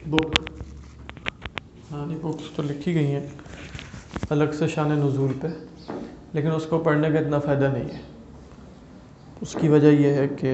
بک، ہاں نہیں بکس تو لکھی گئی ہیں الگ سے شان نزول پہ، لیکن اس کو پڑھنے کا اتنا فائدہ نہیں ہے۔ اس کی وجہ یہ ہے کہ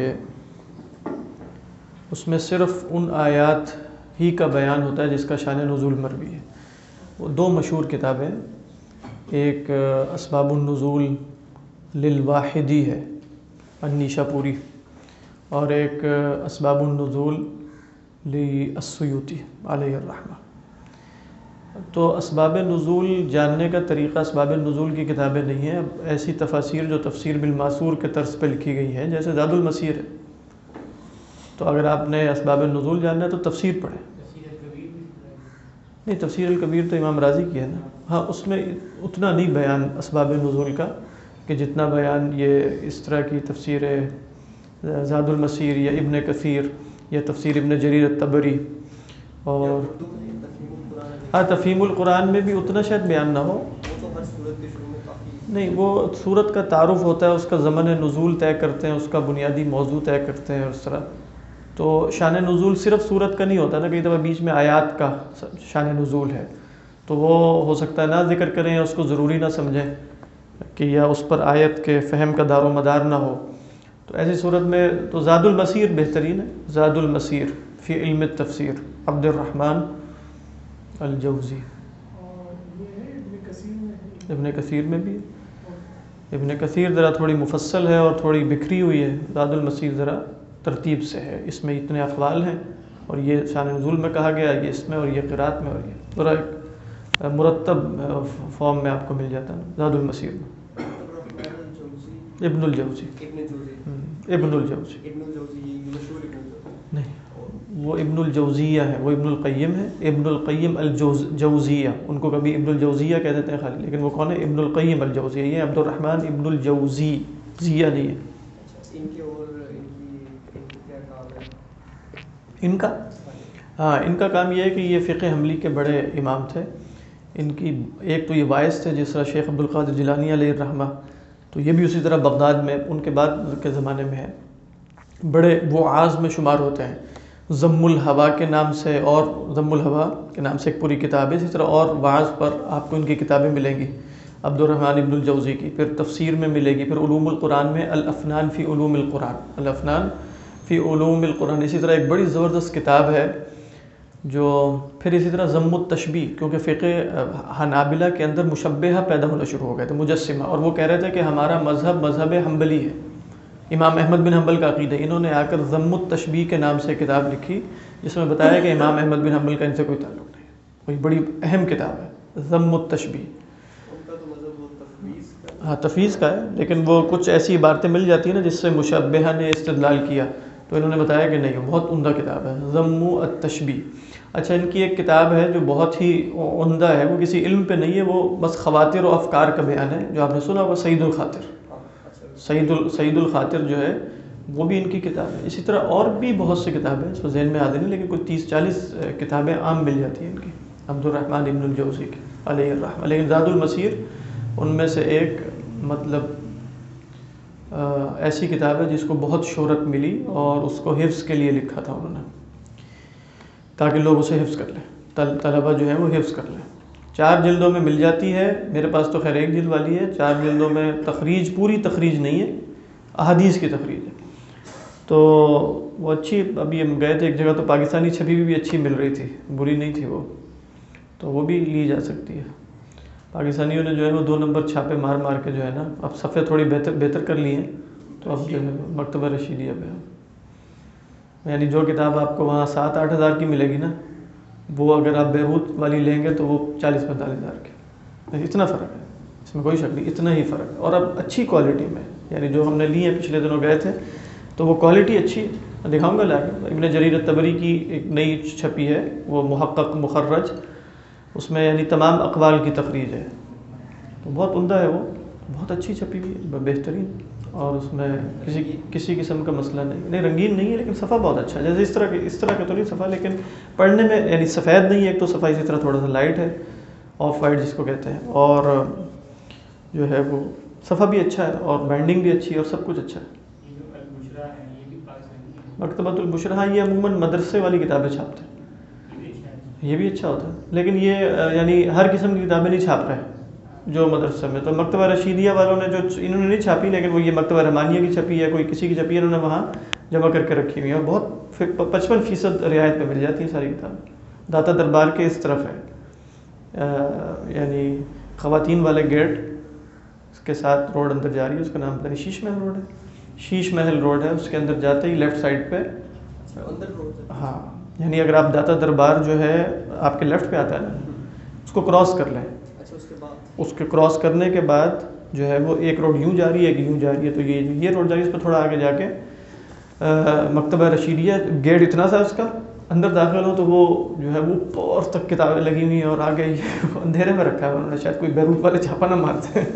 اس میں صرف ان آیات ہی کا بیان ہوتا ہے جس کا شان نزول مروی ہے۔ وہ دو مشہور کتابیں، ایک اسباب النزول للواحدی ہے النیشا پوری، اور ایک اسباب النزول للسیوطی علیہ الرحمہ۔ تو اسباب نزول جاننے کا طریقہ اسباب نزول کی کتابیں نہیں ہیں، اب ایسی تفاسیر جو تفسیر بالماسور کے طرز پہ لکھی گئی ہیں، جیسے زاد المسیر ہے۔ تو اگر آپ نے اسباب نزول جاننا ہے تو تفسیر پڑھیں۔ نہیں، تفسیر الکبیر تو امام راضی کی ہے نا، ہاں اس میں اتنا نہیں بیان اسباب نزول کا کہ جتنا بیان یہ اس طرح کی تفسیر زاد المسیر یا ابن کثیر یا تفسیر ابن جریر الطبری، اور ہاں تفہیم القرآن میں بھی اتنا شاید بیان نہ ہو، نہیں وہ سورت کا تعارف ہوتا ہے، اس کا زمن نزول طے کرتے ہیں، اس کا بنیادی موضوع طے کرتے ہیں، اس طرح تو شان نزول صرف سورت کا نہیں ہوتا نا، کئی دفعہ بیچ میں آیات کا شان نزول ہے تو وہ ہو سکتا ہے نہ ذکر کریں یا اس کو ضروری نہ سمجھیں کہ یا اس پر آیت کے فہم کا دار و مدار نہ ہو، تو ایسی صورت میں تو زاد المسیر بہترین ہے۔ زاد المسیر فی علم التفسیر عبد الرحمن الجوزی، ابن کثیر میں بھی ہے۔ ابن کثیر ذرا تھوڑی مفصل ہے اور تھوڑی بکھری ہوئی ہے، زاد المسیر ذرا ترتیب سے ہے، اس میں اتنے اقوال ہیں اور یہ شان نزول میں کہا گیا، یہ اس میں اور یہ قرات میں، اور یہ ذرا ایک مرتب فارم میں آپ کو مل جاتا ہے زاد المسیر میں۔ ابن الجوزی، ابن الجوزی نہیں، وہ ابن الجوزیہ ہے، وہ ابن القیم ہے، ابن القیم الجوزیہ، ان کو کبھی ابن الجوزیہ کہہ دیتے ہیں خالی، لیکن وہ کون ہے؟ ابن القیم الجوزیہ، یہ عبد الرحمن ابن الجوزی، زیہ نہیں ہے۔ ان کا ہاں ان کا کام یہ ہے کہ یہ فقہ حنبلی کے بڑے امام تھے۔ ان کی ایک تو یہ باعث تھے جس طرح شیخ عبد القادر جیلانی علیہ الرحمہ، تو یہ بھی اسی طرح بغداد میں ان کے بعد کے زمانے میں ہے، بڑے وعاظ میں شمار ہوتے ہیں۔ ضم الہوا کے نام سے، اور ضم الہوا کے نام سے ایک پوری کتاب ہے، اسی طرح اور وعظ پر آپ کو ان کی کتابیں ملیں گی عبد الرحمن ابن الجوزی کی، پھر تفسیر میں ملے گی، پھر علوم القرآن میں الافنان فی علوم القرآن، الافنان فی علوم القرآن، اسی طرح ایک بڑی زبردست کتاب ہے جو پھر اسی طرح ضم التشبیہ، کیونکہ فقہ حنابلہ کے اندر مشبہہ پیدا ہونا شروع ہو گئے تھے، مجسمہ، اور وہ کہہ رہے تھے کہ ہمارا مذہب حنبلی ہے، امام احمد بن حنبل کا عقیدہ۔ انہوں نے آ کر ضم التشبیہ کے نام سے کتاب لکھی جس میں بتایا کہ امام احمد بن حنبل کا ان سے کوئی تعلق نہیں ہے، کوئی بڑی اہم کتاب ہے ضم التشبیہ۔ ہاں تفویض کا ہے، لیکن وہ کچھ ایسی عبارتیں مل جاتی ہیں نا جس سے مشبہہ نے استدلال کیا، تو انہوں نے بتایا کہ نہیں، بہت عمدہ کتاب ہے ضم التشبیہ۔ اچھا، ان کی ایک کتاب ہے جو بہت ہی عمدہ ہے، وہ کسی علم پہ نہیں ہے، وہ بس خواطر و افکار کا بیان ہے، جو آپ نے سنا وہ سعید الخاطر، سعید الخاطر جو ہے وہ بھی ان کی کتاب ہے۔ اسی طرح اور بھی بہت سی کتابیں اس کو ذہن میں آتی نہیں، لیکن کوئی 30-40 کتابیں عام مل جاتی ہیں ان کی، عبد الرحمن ابن الجوزی کی علیہ الرحمہ۔ لیکن زاد المسیر ان میں سے ایک مطلب ایسی کتاب ہے جس کو بہت شہرت ملی، اور اس کو حفظ کے لیے لکھا تھا انہوں نے تاکہ لوگ اسے حفظ کر لیں، طلبہ جو ہیں وہ حفظ کر لیں۔ 4 جلدوں میں مل جاتی ہے، میرے پاس تو خیر 1 جلد والی ہے، 4 جلدوں میں تخریج، پوری تخریج نہیں ہے، احادیث کی تخریج ہے، تو وہ اچھی، ابھی ہم گئے تھے ایک جگہ تو پاکستانی چھپی بھی اچھی مل رہی تھی، بری نہیں تھی وہ، تو وہ بھی لی جا سکتی ہے۔ پاکستانیوں نے جو ہے وہ 2 نمبر چھاپے مار مار کے جو ہے نا اب صفحے تھوڑی بہتر کر لی ہیں، تو اب جو ہے مکتبہ رشیدیہ پہ، یعنی جو کتاب آپ کو وہاں 7-8 ہزار کی ملے گی نا، وہ اگر آپ بیروت والی لیں گے تو وہ 40-45 ہزار کی، اتنا فرق ہے، اس میں کوئی شک نہیں، اتنا ہی فرق ہے، اور اب اچھی کوالٹی میں، یعنی جو ہم نے لی ہیں پچھلے دنوں گئے تھے تو وہ کوالٹی اچھی ہے، دکھاؤں گا لا کے۔ ابن جریر الطبری کی ایک نئی چھپی ہے، وہ محقق مخرج، اس میں یعنی تمام اقوال کی تخریج ہے، تو بہت عمدہ ہے، وہ بہت اچھی چھپی ہوئی ہے، بہترین، اور اس میں کسی قسم کا مسئلہ نہیں، رنگین نہیں ہے، لیکن صفحہ بہت اچھا ہے، جیسے اس طرح کا تو نہیں صفحہ، لیکن پڑھنے میں یعنی سفید نہیں ہے، ایک تو صفحہ اسی طرح تھوڑا سا لائٹ ہے، آف وائٹ جس کو کہتے ہیں، اور جو ہے وہ صفحہ بھی اچھا ہے، اور بینڈنگ بھی اچھی ہے، اور سب کچھ اچھا ہے۔ مکتبۃ البشریٰ، ہاں یہ عموماً مدرسے والی کتابیں چھاپتے ہیں، یہ بھی اچھا ہوتا ہے، لیکن یہ یعنی ہر قسم کی کتابیں نہیں چھاپ رہے جو مدرسے میں. تو مکتبہ رشیدیہ والوں نے جو انہوں نے نہیں چھاپی، لیکن وہ یہ مکتبہ رحمانیہ کی چھپی ہے، کوئی کسی کی چھپی ہے، انہوں نے وہاں جمع کر کے رکھی ہوئی ہے، اور بہت 55% رعایت پہ مل جاتی ہیں ساری کتابیں. داتا دربار کے اس طرف ہے، یعنی خواتین والے گیٹ کے ساتھ روڈ اندر جا رہی ہے، اس کا نام پتہ نہیں، شیش محل روڈ ہے، شیش محل روڈ ہے، اس کے اندر جاتے ہی لیفٹ سائڈ پہ. ہاں، یعنی اگر آپ داتا دربار جو ہے آپ کے لیفٹ پہ آتا ہے نا، اس کو کراس کر لیں. اس کے کراس کرنے کے بعد جو ہے وہ ایک روڈ یوں جا رہی ہے، ایک یوں جا رہی ہے، تو یہ روڈ جا رہی ہے، اس پہ تھوڑا آگے جا کے مکتبہ رشیدیہ گیٹ اتنا سا اس کا، اندر داخل ہو تو وہ جو ہے وہ اوپر تک کتابیں لگی ہوئی ہیں، اور آگے یہ اندھیرے میں رکھا ہے انہوں نے، شاید کوئی بیروت والے چھاپا نہ مارتے ہیں.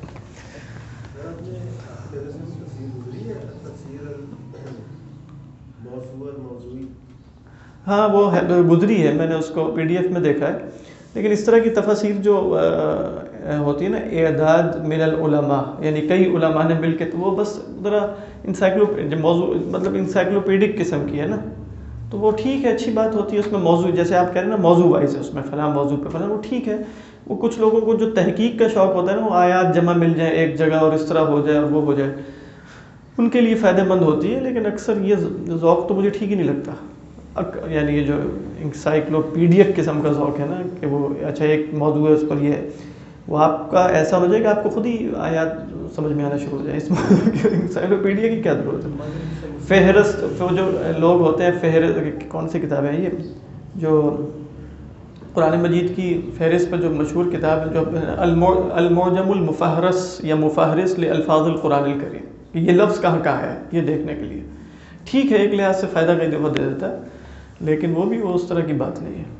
ہاں وہ گزری ہے، میں نے اس کو PDF میں دیکھا ہے، لیکن اس طرح کی تفاسیر جو ہوتی ہے نا، اعداد من العلماء، یعنی کئی علماء نے مل کے، تو وہ بس ذرا موضوع مطلب انسائکلوپیڈک قسم کی ہے نا، تو وہ ٹھیک ہے، اچھی بات ہوتی ہے. اس میں موضوع جیسے آپ کہہ رہے ہیں نا، موضوع وائز ہے، اس میں فلاں موضوع پہ فلاں، وہ ٹھیک ہے. وہ کچھ لوگوں کو جو تحقیق کا شوق ہوتا ہے نا، وہ آیات جمع مل جائیں ایک جگہ اور اس طرح ہو جائے اور وہ ہو جائے، ان کے لیے فائدہ مند ہوتی ہے. لیکن اکثر یہ ذوق تو مجھے ٹھیک ہی نہیں لگتا، یعنی یہ جو انسائکلوپیڈیک قسم کا ذوق ہے نا، کہ وہ اچھا ایک موضوع ہے اس پر یہ ہے، وہ آپ کا ایسا ہو جائے کہ آپ کو خود ہی آیات سمجھ میں آنا شروع ہو جائے. اس موضوع کی انسائکلوپیڈیا کی کیا ضرورت ہے؟ فہرست، وہ جو لوگ ہوتے ہیں فہرست، کون سی کتابیں ہیں یہ جو قرآن مجید کی فہرست پر جو مشہور کتاب ہے، جو المعجم المفہرس یا مفہرس لالفاظ القرآن الکریم، کہ یہ لفظ کہاں کہاں ہے، یہ دیکھنے کے لیے ٹھیک ہے، ایک لحاظ سے فائدہ کئی دفعہ دے دیتا ہے، لیکن وہ بھی وہ اس طرح کی بات نہیں ہے.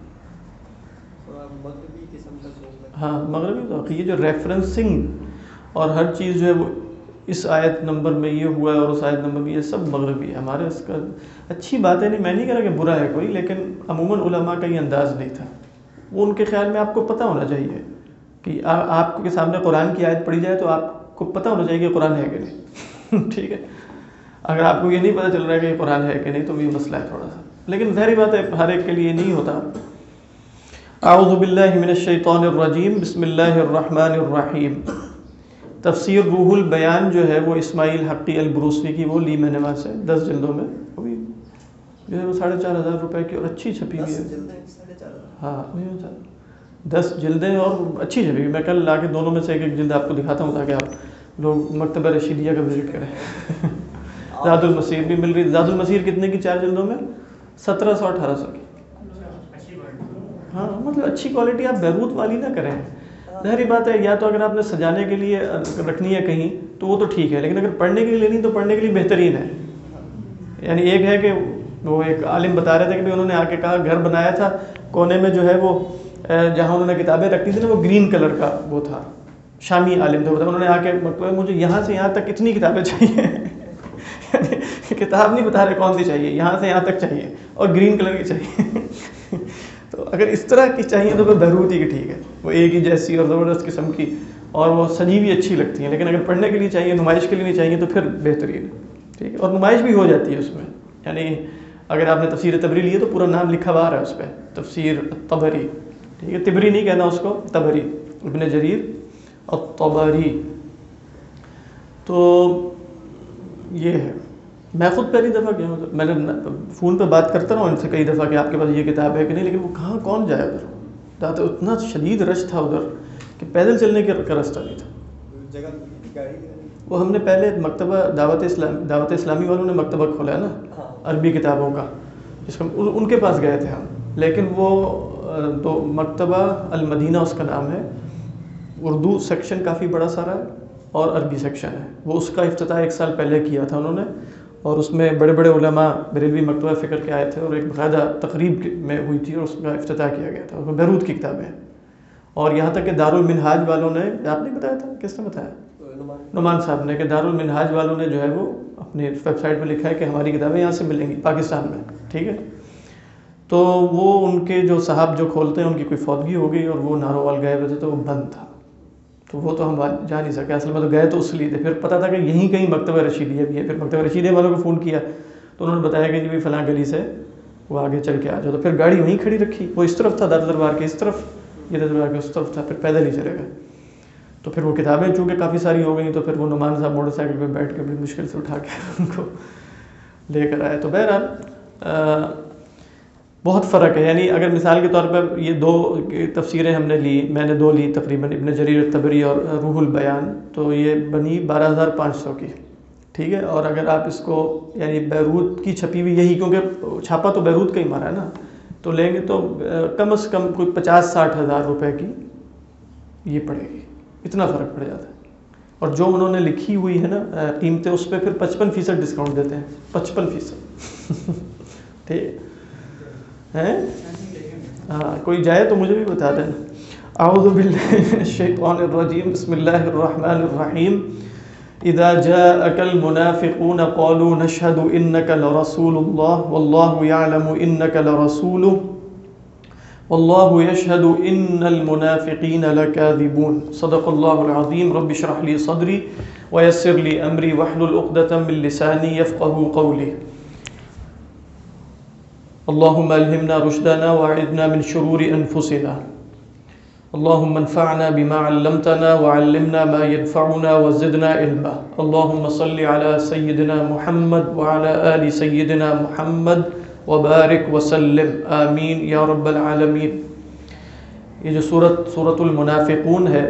ہاں مغربی ذوق، یہ جو ریفرنسنگ اور ہر چیز جو ہے وہ اس آیت نمبر میں یہ ہوا ہے اور اس آیت نمبر میں، یہ سب مغربی ہے. ہمارے اس کا اچھی بات ہے نہیں، میں نہیں کہہ رہا کہ برا ہے کوئی، لیکن عموماً علماء کا یہ انداز نہیں تھا. وہ ان کے خیال میں آپ کو پتہ ہونا چاہیے کہ آپ کے سامنے قرآن کی آیت پڑھی جائے تو آپ کو پتہ ہونا چاہیے کہ قرآن ہے کہ نہیں. ٹھیک ہے، اگر آپ کو یہ نہیں پتہ چل رہا ہے کہ یہ قرآن ہے کہ نہیں تو یہ مسئلہ ہے تھوڑا سا. لیکن ظاہری بات ہے ہر ایک کے لیے نہیں ہوتا. اعوذ باللہ من الشیطان الرجیم، بسم اللہ الرحمن الرحیم. تفسیر روح البیان جو ہے وہ اسماعیل حقی البروسوی کی، وہ لی میں نے وہاں سے 10 جلدوں میں، وہ بھی جو ہے وہ 4,500 روپے کی اور اچھی چھپی ہوئی ہے. ہاں 10 جلدیں اور اچھی چھپی ہوئی. میں کل لا کے دونوں میں سے ایک جلد آپ کو دکھاتا ہوں تاکہ آپ لوگ مکتبہ رشیدیہ کا وزٹ کریں. زاد المسیر بھی مل رہی. زاد المسیر کتنے کی 4 جلدوں میں؟ 1700-1800 کی. ہاں مطلب اچھی کوالٹی، آپ بیروت والی نہ کریں. ظاہری بات ہے، یا تو اگر آپ نے سجانے کے لیے رکھنی ہے کہیں تو وہ تو ٹھیک ہے، لیکن اگر پڑھنے کے لیے لینی تو پڑھنے کے لیے بہترین ہے. یعنی ایک ہے کہ وہ ایک عالم بتا رہے تھے کہ انہوں نے آ کے کہا گھر بنایا تھا، کونے میں جو ہے وہ جہاں انہوں نے کتابیں رکھتی تھی نا، وہ گرین کلر کا وہ تھا. شامی عالم تھے، انہوں نے آ کے مجھے یہاں سے یہاں تک اتنی کتابیں چاہیے. کتاب نہیں بتا رہے کون سی چاہیے، یہاں سے یہاں تک چاہیے اور گرین کلر کی چاہیے. تو اگر اس طرح کی چاہیے تو پھر بیروت ہی کی ٹھیک ہے، وہ ایک ہی جیسی اور زبردست قسم کی، اور وہ سجی بھی اچھی لگتی ہیں. لیکن اگر پڑھنے کے لیے چاہیے، نمائش کے لیے نہیں چاہیے تو پھر بہترین ہے. ٹھیک ہے، اور نمائش بھی ہو جاتی ہے اس میں. یعنی اگر آپ نے تفسیر طبری لی ہے تو پورا نام لکھا ہوا آ رہا ہے اس پہ، تفسیر طبری. ٹھیک ہے، طبری نہیں کہنا اس کو، طبری، ابن جریر الطبری. تو یہ ہے. میں خود پہلی دفعہ گیا ہوں، میں نے فون پہ بات کرتا رہا ہوں ان سے کئی دفعہ کہ آپ کے پاس یہ کتاب ہے کہ نہیں، لیکن وہ کہاں کون جائے ادھر. تو اتنا شدید رش تھا ادھر کہ پیدل چلنے کا راستہ نہیں تھا. وہ ہم نے پہلے مکتبہ دعوت اسلامی والوں نے مکتبہ کھولا ہے نا عربی کتابوں کا، جس کا ان کے پاس گئے تھے ہم. لیکن وہ تو مکتبہ المدینہ اس کا نام ہے، اردو سیکشن کافی بڑا سارا ہے اور عربی سیکشن ہے. وہ اس کا افتتاح 1 سال پہلے کیا تھا انہوں نے، اور اس میں بڑے بڑے علماء بریلوی مکتبہ فکر کے آئے تھے اور ایک باقاعدہ تقریب میں ہوئی تھی اور اس کا افتتاح کیا گیا تھا. اس میں بیروت کی کتابیں ہیں. اور یہاں تک کہ دارالمنہاج والوں نے، آپ نے بتایا تھا، کس نے بتایا؟ نعمان صاحب نے، کہ دارالمنہاج والوں نے جو ہے وہ اپنی ویب سائٹ پہ لکھا ہے کہ ہماری کتابیں یہاں سے ملیں گی پاکستان میں. ٹھیک ہے، تو وہ ان کے جو صاحب جو کھولتے ہیں ان کی کوئی فوتگی ہو گئی اور وہ ناروال گئے ہوئے تھے تو وہ بند تھا. تو وہ تو ہم جا نہیں سکے. اصل میں تو گئے تو اس لیے تھے. پھر پتہ تھا کہ یہیں کہیں مکتبہ رشیدیہ بھی ہے. پھر مکتبہ رشیدیہ والوں کو فون کیا تو انہوں نے بتایا کہ جی فلاں گلی سے وہ آگے چل کے آ جاؤ. تو پھر گاڑی وہیں کھڑی رکھی, وہ اس طرف تھا دار دربار کے اس طرف, یہ دار دربار کے اس طرف تھا, پھر پیدل ہی چلے گئے. تو پھر وہ کتابیں چونکہ کافی ساری ہو گئیں تو پھر وہ نعمان صاحب موٹر سائیکل پہ بیٹھ کے بڑی مشکل سے اٹھا کے ان کو لے کر آئے. تو بہرحال بہت فرق ہے. یعنی اگر مثال کے طور پر یہ دو تفسیریں ہم نے لی, میں نے دو لی تقریباً, ابن جریر الطبری اور روح البیان, تو یہ بنی 12,500 کی, ٹھیک ہے. اور اگر آپ اس کو یعنی بیروت کی چھپی ہوئی یہی, کیونکہ چھاپا تو بیروت کا ہی مارا ہے نا, تو لیں گے تو کم از کم کوئی 50-60 ہزار روپے کی یہ پڑے گی, اتنا فرق پڑ جاتا ہے. اور جو انہوں نے لکھی ہوئی ہے نا قیمتیں, اس پہ پھر 55% ڈسکاؤنٹ دیتے ہیں, 55%. ٹھیک ہے, ہاں کوئی جائے تو مجھے بھی بتا دینا. اعوذ باللہ من الشیطان الرجیم, بسم اللہ الرحمن الرحیم. اذا جاءك المنافقون قالوا نشهد انك لرسول الله والله يعلم انك لرسوله والله يشهد ان المنافقين لكاذبون. صدق الله العظيم. رب اشرح لي صدري ويسر لي امري واحلل عقدة من لساني يفقهوا قولي. اللهم الهمنا رشدنا واعذنا من شرور انفسنا. اللهم انفعنا بما علمتنا وعلمنا ما ينفعنا وزدنا علما. اللهم صل على سيدنا محمد وعلى آل سيدنا محمد وبارک وسلم, آمین یا رب العالمین. یہ جو سورۃ المنافقون ہے,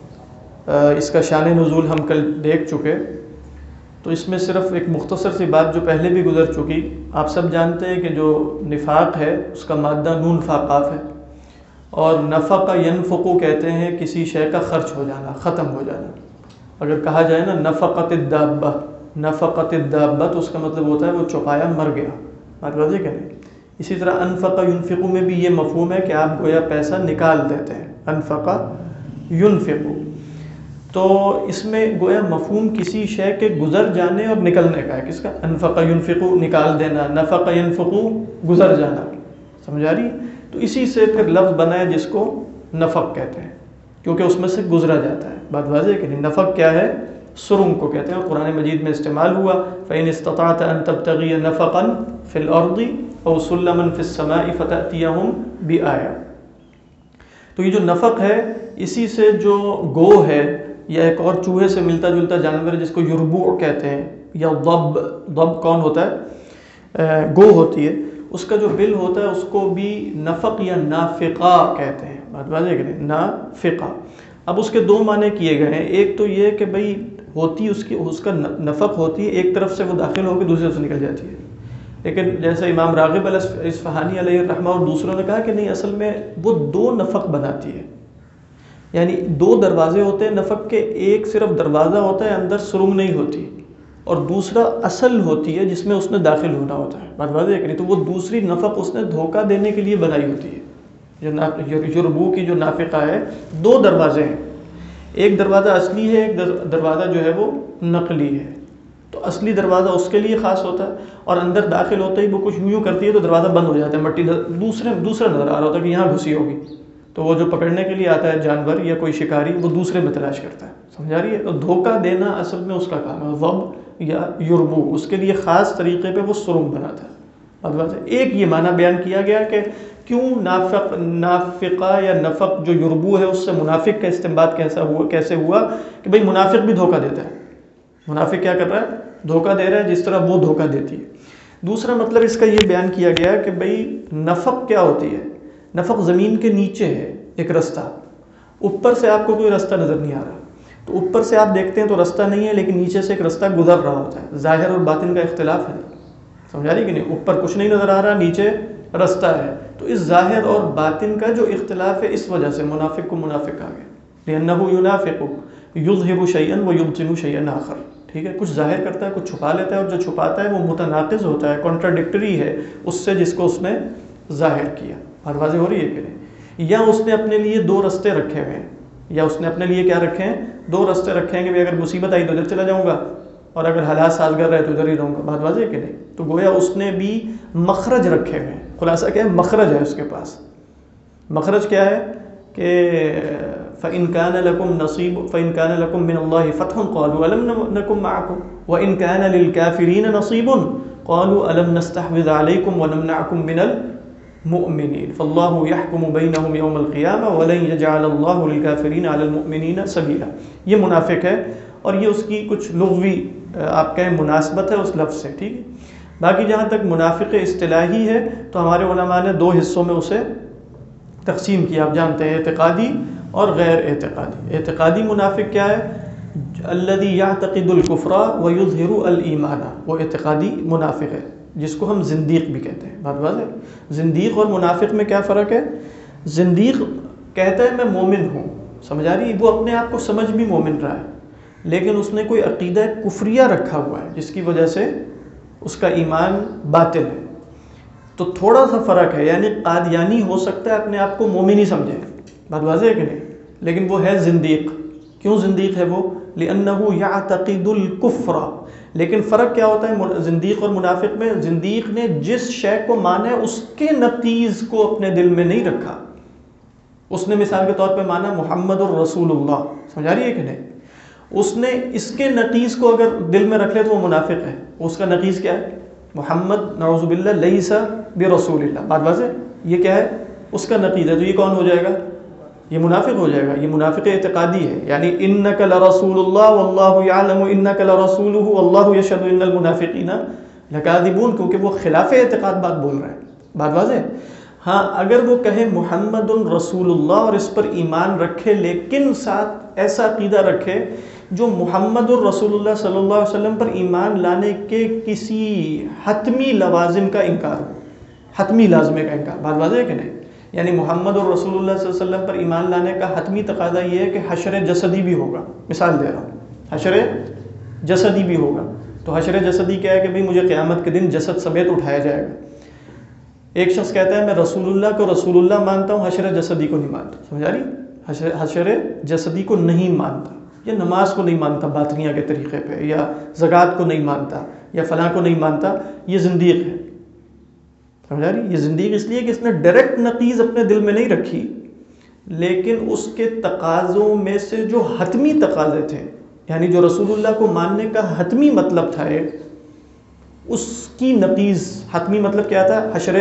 اس کا شان نزول ہم کل دیکھ چکے. تو اس میں صرف ایک مختصر سی بات جو پہلے بھی گزر چکی. آپ سب جانتے ہیں کہ جو نفاق ہے اس کا مادہ نون فا قاف ہے, اور نفق ینفقو کہتے ہیں کسی شے کا خرچ ہو جانا, ختم ہو جانا. اگر کہا جائے نا نفقت الدابہ, نفقت الدابہ, تو اس کا مطلب ہوتا ہے وہ چوپایا مر گیا. بات واضح کہ نہیں؟ اسی طرح انفق ینفقو میں بھی یہ مفہوم ہے کہ آپ گویا پیسہ نکال دیتے ہیں, انفق ینفقو. تو اس میں گویا مفہوم کسی شے کے گزر جانے اور نکلنے کا ہے. کس کا؟ انفق ینفقو نکال دینا, نفق ینفقو گزر جانا. سمجھا رہی؟ تو اسی سے پھر لفظ بنا ہے جس کو نفق کہتے ہیں, کیونکہ اس میں سے گزرا جاتا ہے. بات واضح ہے کہ نہیں؟ نفق کیا ہے؟ سرنگ کو کہتے ہیں, اور قرآن مجید میں استعمال ہوا فَإِنِ اسْتَطَعْتَ أَن تَبْتَغِيَ نَفَقًا فِي الْأَرْضِ أَوْ سُلَّمًا فِي السَّمَاءِ فَتَأْتِيَهُمْ بِآيَةٍ. تو یہ جو نفق ہے اسی سے جو گو ہے, یا ایک اور چوہے سے ملتا جلتا جانور ہے جس کو یربوع کہتے ہیں, یا ضب. ضب کون ہوتا ہے؟ گو ہوتی ہے. اس کا جو بل ہوتا ہے اس کو بھی نفق یا نافقہ کہتے ہیں. بات واضح ہے کہ نہیں؟ نافقہ. اب اس کے دو معنی کیے گئے ہیں. ایک تو یہ کہ بھئی ہوتی اس کا نفق ہوتی ہے, ایک طرف سے وہ داخل ہو کے دوسری طرف سے نکل جاتی ہے. لیکن جیسے امام راغب اصفہانی علیہ الرحمہ اور دوسروں نے کہا کہ نہیں, اصل میں وہ دو نفق بناتی ہے. یعنی دو دروازے ہوتے ہیں نفق کے, ایک صرف دروازہ ہوتا ہے اندر سرنگ نہیں ہوتی, اور دوسرا اصل ہوتی ہے جس میں اس نے داخل ہونا ہوتا ہے. بات واضح ہے کہ نہیں؟ تو وہ دوسری نفق اس نے دھوکہ دینے کے لیے بنائی ہوتی ہے. یربو کی جو نافقہ ہے, دو دروازے ہیں, ایک دروازہ اصلی ہے, ایک دروازہ جو ہے وہ نقلی ہے. تو اصلی دروازہ اس کے لیے خاص ہوتا ہے, اور اندر داخل ہوتا ہی وہ کچھ یوں کرتی ہے تو دروازہ بند ہو جاتا ہے, مٹی دوسرا نظر آ رہا ہوتا ہے کہ یہاں گھسی ہوگی. تو وہ جو پکڑنے کے لیے آتا ہے جانور یا کوئی شکاری, وہ دوسرے میں تلاش کرتا ہے. سمجھا رہی ہے؟ تو دھوکہ دینا اصل میں اس کا کام ہے. ضب یا یربو, اس کے لیے خاص طریقے پہ وہ سرنگ بناتا ہے. ایک یہ معنی بیان کیا گیا کہ کیوں نافقہ یا نفق جو یربو ہے اس سے منافق کا استنباط کیسے ہوا کہ بھئی منافق بھی دھوکہ دیتا ہے. منافق کیا کر رہا ہے؟ دھوکہ دے رہا ہے جس طرح وہ دھوکہ دیتی ہے. دوسرا مطلب اس کا یہ بیان کیا گیا کہ بھئی نفق کیا ہوتی ہے؟ نفق زمین کے نیچے ہے ایک رستہ, اوپر سے آپ کو کوئی رستہ نظر نہیں آ رہا. تو اوپر سے آپ دیکھتے ہیں تو رستہ نہیں ہے, لیکن نیچے سے ایک رستہ گزر رہا ہوتا ہے. ظاہر اور باطن کا اختلاف ہے, سمجھا رہی کہ نہیں؟ اوپر کچھ نہیں نظر آ رہا, نیچے رستہ ہے. تو اس ظاہر اور باطن کا جو اختلاف ہے, اس وجہ سے منافق کو منافق آ گئے. لأنه ينافق يظهر شيئا ويبطن شيئا آخر. ٹھیک ہے, کچھ ظاہر کرتا ہے, کچھ چھپا لیتا ہے, اور جو چھپاتا ہے وہ متناقض ہوتا ہے, کانٹراڈکٹری ہے اس سے جس کو اس نے ظاہر کیا. اور واضح ہو رہی ہے کہ نہیں؟ یا اس نے اپنے لیے دو رستے رکھے ہوئے ہیں, یا اس نے اپنے لیے کیا رکھے ہیں؟ دو رستے رکھے ہیں کہ اگر مصیبت آئی تو ادھر چلا جاؤں گا, اور اگر حالات سازگار رہے تو ادھر ہی رہوں گا. بات واضح ہے کہ نہیں؟ تو گویا اس نے بھی مخرج رکھے ہوئے ہیں. خلاصہ کیا ہے؟ مخرج ہے اس کے پاس. مخرج کیا ہے کہ فَإِن كَانَ لَكُم مِّنَ اللَّهِ فَتْحٌ قَالُوا أَلَمْ نَكُن مَّعَكُمْ وَإِن كَانَ لِلْكَافِرِينَ نَصِيبٌ قالوا الم نستحوذ عليكم ونمنعكم من المؤمنين فالله يحكم بينهم يوم القيامة ولن يجعل الله للكافرين على المؤمنين سبيلا. یہ منافق ہے اور یہ اس کی کچھ لغوی آپ کہیں مناسبت ہے اس لفظ سے. ٹھیک ہے. باقی جہاں تک منافق اصطلاحی ہے تو ہمارے علماء نے دو حصوں میں اسے تقسیم کیا. آپ جانتے ہیں اعتقادی اور غیر اعتقادی. اعتقادی منافق کیا ہے؟ الذي يعتقد الكفر ويظهر الایمان. وہ اعتقادی منافق ہے جس کو ہم زندیق بھی کہتے ہیں. بات واضح ہے؟ زندیق اور منافق میں کیا فرق ہے؟ زندیق کہتا ہے میں مومن ہوں, سمجھ آ رہی ہے, وہ اپنے آپ کو سمجھ بھی مومن رہا ہے لیکن اس نے کوئی عقیدہ کفریہ رکھا ہوا ہے جس کی وجہ سے اس کا ایمان باطل ہے. تو تھوڑا سا فرق ہے, یعنی قادیانی ہو سکتا ہے اپنے آپ کو مومن ہی سمجھے, بات واضح ہے کہ نہیں, لیکن وہ ہے زندیق. کیوں زندیق ہے وہ؟ لأنه يعتقد الكفر. لیکن فرق کیا ہوتا ہے زندیق اور منافق میں؟ زندیق نے جس شے کو مانا ہے اس کے نقیض کو اپنے دل میں نہیں رکھا. اس نے مثال کے طور پہ مانا محمد الرسول اللہ, سمجھا رہی ہے کہ نہیں, اس نے اس کے نقیض کو اگر دل میں رکھ لے تو وہ منافق ہے. اس کا نقیض کیا ہے؟ محمد نعوذ باللہ لیس برسول اللہ. بات واضح, یہ کیا ہے؟ اس کا نقیض ہے. تو یہ کون ہو جائے گا؟ یہ منافق ہو جائے گا. یہ منافق اعتقادی ہے, یعنی انک لرسول اللہ واللہ یعلم انک لرسولہ واللہ یشہد ان المنافقین لکاذبون, کیونکہ وہ خلاف اعتقاد بات بول رہا ہے. بات واضح ہے؟ ہاں اگر وہ کہے محمد رسول اللہ اور اس پر ایمان رکھے لیکن ساتھ ایسا عقیدہ رکھے جو محمد الرسول اللہ صلی اللہ علیہ وسلم پر ایمان لانے کے کسی حتمی لوازم کا انکار ہو, حتمی لازمے کا انکار. بات واضح ہے کہ نہیں؟ یعنی محمد الرسول اللہ صلی اللہ علیہ وسلم پر ایمان لانے کا حتمی تقاضا یہ ہے کہ حشر جسدی بھی ہوگا. مثال دے رہا ہوں, حشر جسدی بھی ہوگا. تو حشر جسدی کیا ہے کہ بھئی مجھے قیامت کے دن جسد سمیت اٹھایا جائے گا. ایک شخص کہتا ہے میں رسول اللہ کو رسول اللہ مانتا ہوں, حشر جسدی کو نہیں مانتا. سمجھا رہی؟ حشر جسدی کو نہیں مانتا, یا نماز کو نہیں مانتا باطنیہ کے طریقے پہ, یا زکوٰۃ کو نہیں مانتا, یا فلاں کو نہیں مانتا, یہ زندیق ہے. سمجھا رہی؟ یہ زندیق اس لیے کہ اس نے ڈائریکٹ نقیض اپنے دل میں نہیں رکھی, لیکن اس کے تقاضوں میں سے جو حتمی تقاضے تھے, یعنی جو رسول اللہ کو ماننے کا حتمی مطلب تھا ایک, اس کی نقیض. حتمی مطلب کیا تھا؟ حشر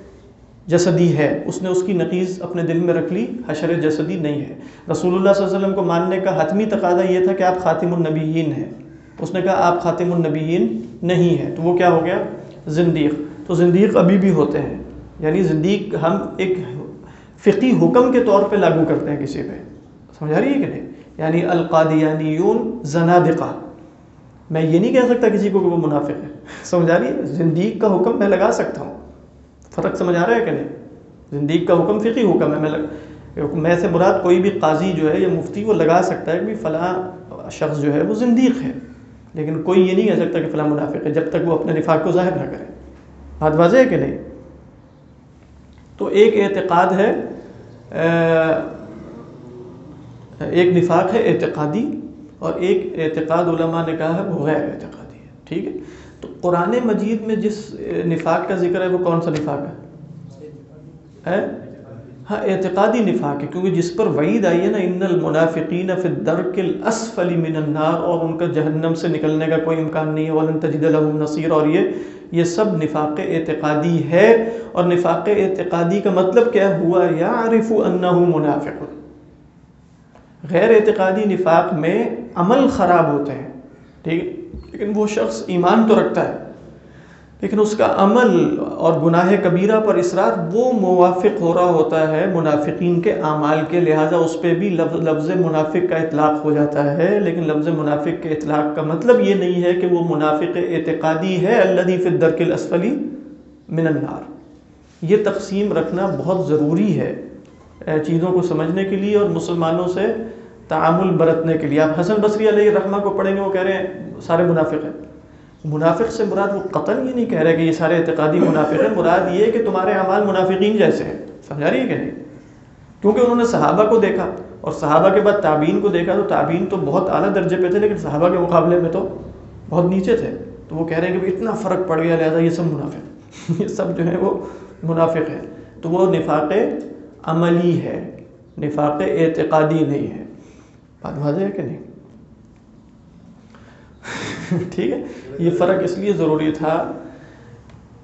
جسدی ہے, اس نے اس کی نقیض اپنے دل میں رکھ لی, حشر جسدی نہیں ہے. رسول اللہ صلی اللہ علیہ وسلم کو ماننے کا حتمی تقاضا یہ تھا کہ آپ خاتم النبیین ہیں, اس نے کہا آپ خاتم النبیین نہیں ہیں, تو وہ کیا ہو گیا؟ زندیق. تو زندیق ابھی بھی ہوتے ہیں, یعنی زندیق ہم ایک فقہی حکم کے طور پہ لاگو کرتے ہیں کسی پہ. سمجھا رہی ہے کہ نہیں؟ یعنی القادیانیون زنادقہ. میں یہ نہیں کہہ سکتا کسی کو کہ وہ منافق ہے. سمجھا رہی ہے؟ زندیق کا حکم میں لگا سکتا ہوں. فرق سمجھ آ رہا ہے کہ نہیں؟ زندیق کا حکم فقہی حکم ہے, میں سے مراد کوئی بھی قاضی جو ہے یا مفتی وہ لگا سکتا ہے کہ فلاں شخص جو ہے وہ زندیق ہے, لیکن کوئی یہ نہیں کہہ سکتا کہ فلاں منافق ہے جب تک وہ اپنے نفاق کو ظاہر نہ کرے. بات واضح ہے کہ نہیں؟ تو ایک اعتقاد ہے, ایک نفاق ہے اعتقادی, اور ایک اعتقاد علماء نے کہا ہے وہ غیر اعتقادی ہے. ٹھیک ہے. تو قرآن مجید میں جس نفاق کا ذکر ہے وہ کون سا نفاق ہے؟ ہاں اعتقادی نفاق ہے, کیونکہ جس پر وعید آئی ہے نا ان المنافقین فی الدرک الاسفل من النار, اور ان کا جہنم سے نکلنے کا کوئی امکان نہیں ہے, ولن تجد لهم نصیر, اور یہ سب نفاق اعتقادی ہے. اور نفاق اعتقادی کا مطلب کیا ہوا؟ یعرف انہ منافق. غیر اعتقادی نفاق میں عمل خراب ہوتے ہیں, ٹھیک ہے, لیکن وہ شخص ایمان تو رکھتا ہے, لیکن اس کا عمل اور گناہ کبیرہ پر اصرار وہ موافق ہو رہا ہوتا ہے منافقین کے اعمال کے, لہٰذا اس پہ بھی لفظ منافق کا اطلاق ہو جاتا ہے. لیکن لفظ منافق کے اطلاق کا مطلب یہ نہیں ہے کہ وہ منافق اعتقادی ہے الذی فی الدرک الاسفل من النار. یہ تقسیم رکھنا بہت ضروری ہے چیزوں کو سمجھنے کے لیے اور مسلمانوں سے تعامل برتنے کے لیے. آپ حسن بصری علیہ الرحمہ کو پڑھیں گے, وہ کہہ رہے ہیں سارے منافق ہیں. منافق سے مراد وہ قطعاً یہ نہیں کہہ رہے کہ یہ سارے اعتقادی منافق ہیں, مراد یہ ہے کہ تمہارے اعمال منافقین جیسے ہیں. سمجھا رہی ہے کہ نہیں؟ کیونکہ انہوں نے صحابہ کو دیکھا اور صحابہ کے بعد تابعین کو دیکھا, تو تابعین تو بہت اعلیٰ درجے پہ تھے لیکن صحابہ کے مقابلے میں تو بہت نیچے تھے. تو وہ کہہ رہے ہیں کہ اتنا فرق پڑ گیا, لہٰذا یہ سب منافق یہ سب جو ہے وہ منافق ہے. تو وہ نفاق عملی ہے, نفاق اعتقادی نہیں ہے. بات واضح ہے کہ نہیں؟ ٹھیک ہے. یہ فرق اس لیے ضروری تھا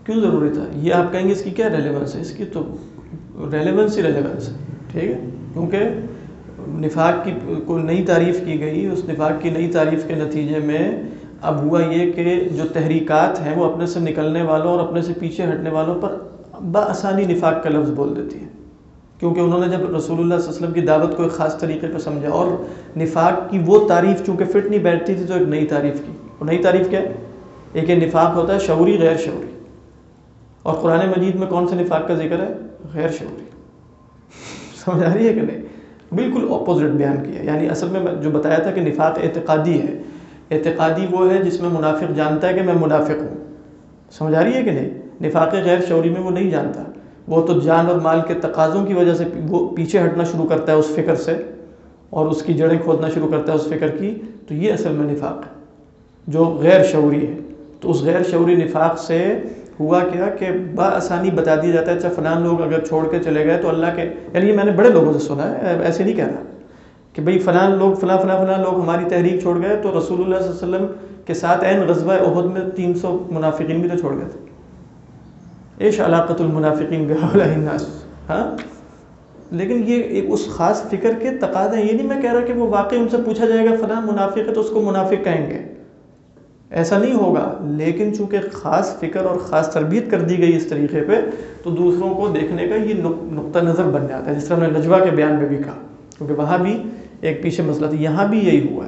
کیوں ضروری تھا؟ یہ آپ کہیں گے اس کی کیا ریلیونس ہے؟ اس کی تو ریلیونس ہی ریلیونس ہے، ٹھیک ہے، کیونکہ نفاق کی کوئی نئی تعریف کی گئی، اس نفاق کی نئی تعریف کے نتیجے میں اب ہوا یہ کہ جو تحریکات ہیں وہ اپنے سے نکلنے والوں اور اپنے سے پیچھے ہٹنے والوں پر بآسانی نفاق کا لفظ بول دیتی ہے، کیونکہ انہوں نے جب رسول اللہ صلی اللہ علیہ وسلم کی دعوت کو ایک خاص طریقے پہ سمجھا، اور نفاق کی وہ تعریف چونکہ فٹ نہیں بیٹھتی تھی تو ایک نئی تعریف کی۔ اور نئی تعریف کیا ہے؟ ایک یہ نفاق ہوتا ہے شعوری، غیر شعوری، اور قرآن مجید میں کون سے نفاق کا ذکر ہے؟ غیر شعوری۔ سمجھ آ رہی ہے کہ نہیں؟ بالکل اپوزٹ بیان کیا، یعنی اصل میں جو بتایا تھا کہ نفاق اعتقادی ہے، اعتقادی وہ ہے جس میں منافق جانتا ہے کہ میں منافق ہوں، سمجھ آ رہی ہے کہ نہیں؟ نفاق غیر شعوری میں وہ نہیں جانتا، وہ تو جان اور مال کے تقاضوں کی وجہ سے وہ پیچھے ہٹنا شروع کرتا ہے اس فکر سے، اور اس کی جڑیں کھودنا شروع کرتا ہے اس فکر کی، تو یہ اصل میں نفاق ہے جو غیر شعوری ہے۔ تو اس غیر شعوری نفاق سے ہوا کیا کہ بآسانی بتا دیا جاتا ہے اچھا فلاں لوگ اگر چھوڑ کے چلے گئے تو اللہ کے، یعنی یہ میں نے بڑے لوگوں سے سنا ہے، ایسے نہیں کہہ رہا کہ بھئی فلاں لوگ فلاں لوگ ہماری تحریک چھوڑ گئے تو رسول اللہ صلی اللہ علیہ وسلم کے ساتھ عین غزوہ احد میں 300 منافقین بھی تو چھوڑ گئے تھے، ایش علاقۃ المنافقین بہؤلاء الناس، ہاں، لیکن یہ ایک اس خاص فکر کے تقاضے ہیں۔ یہ نہیں میں کہہ رہا کہ وہ واقعی ان سے پوچھا جائے گا فلاں منافق ہے تو اس کو منافق کہیں گے، ایسا نہیں ہوگا، لیکن چونکہ خاص فکر اور خاص تربیت کر دی گئی اس طریقے پہ تو دوسروں کو دیکھنے کا یہ نقطہ نظر بن جاتا ہے، جس طرح ہم نے نجوہ کے بیان میں بھی کہا، کیونکہ وہاں بھی ایک پیچھے مسئلہ تھا، یہاں بھی یہی ہوا ہے۔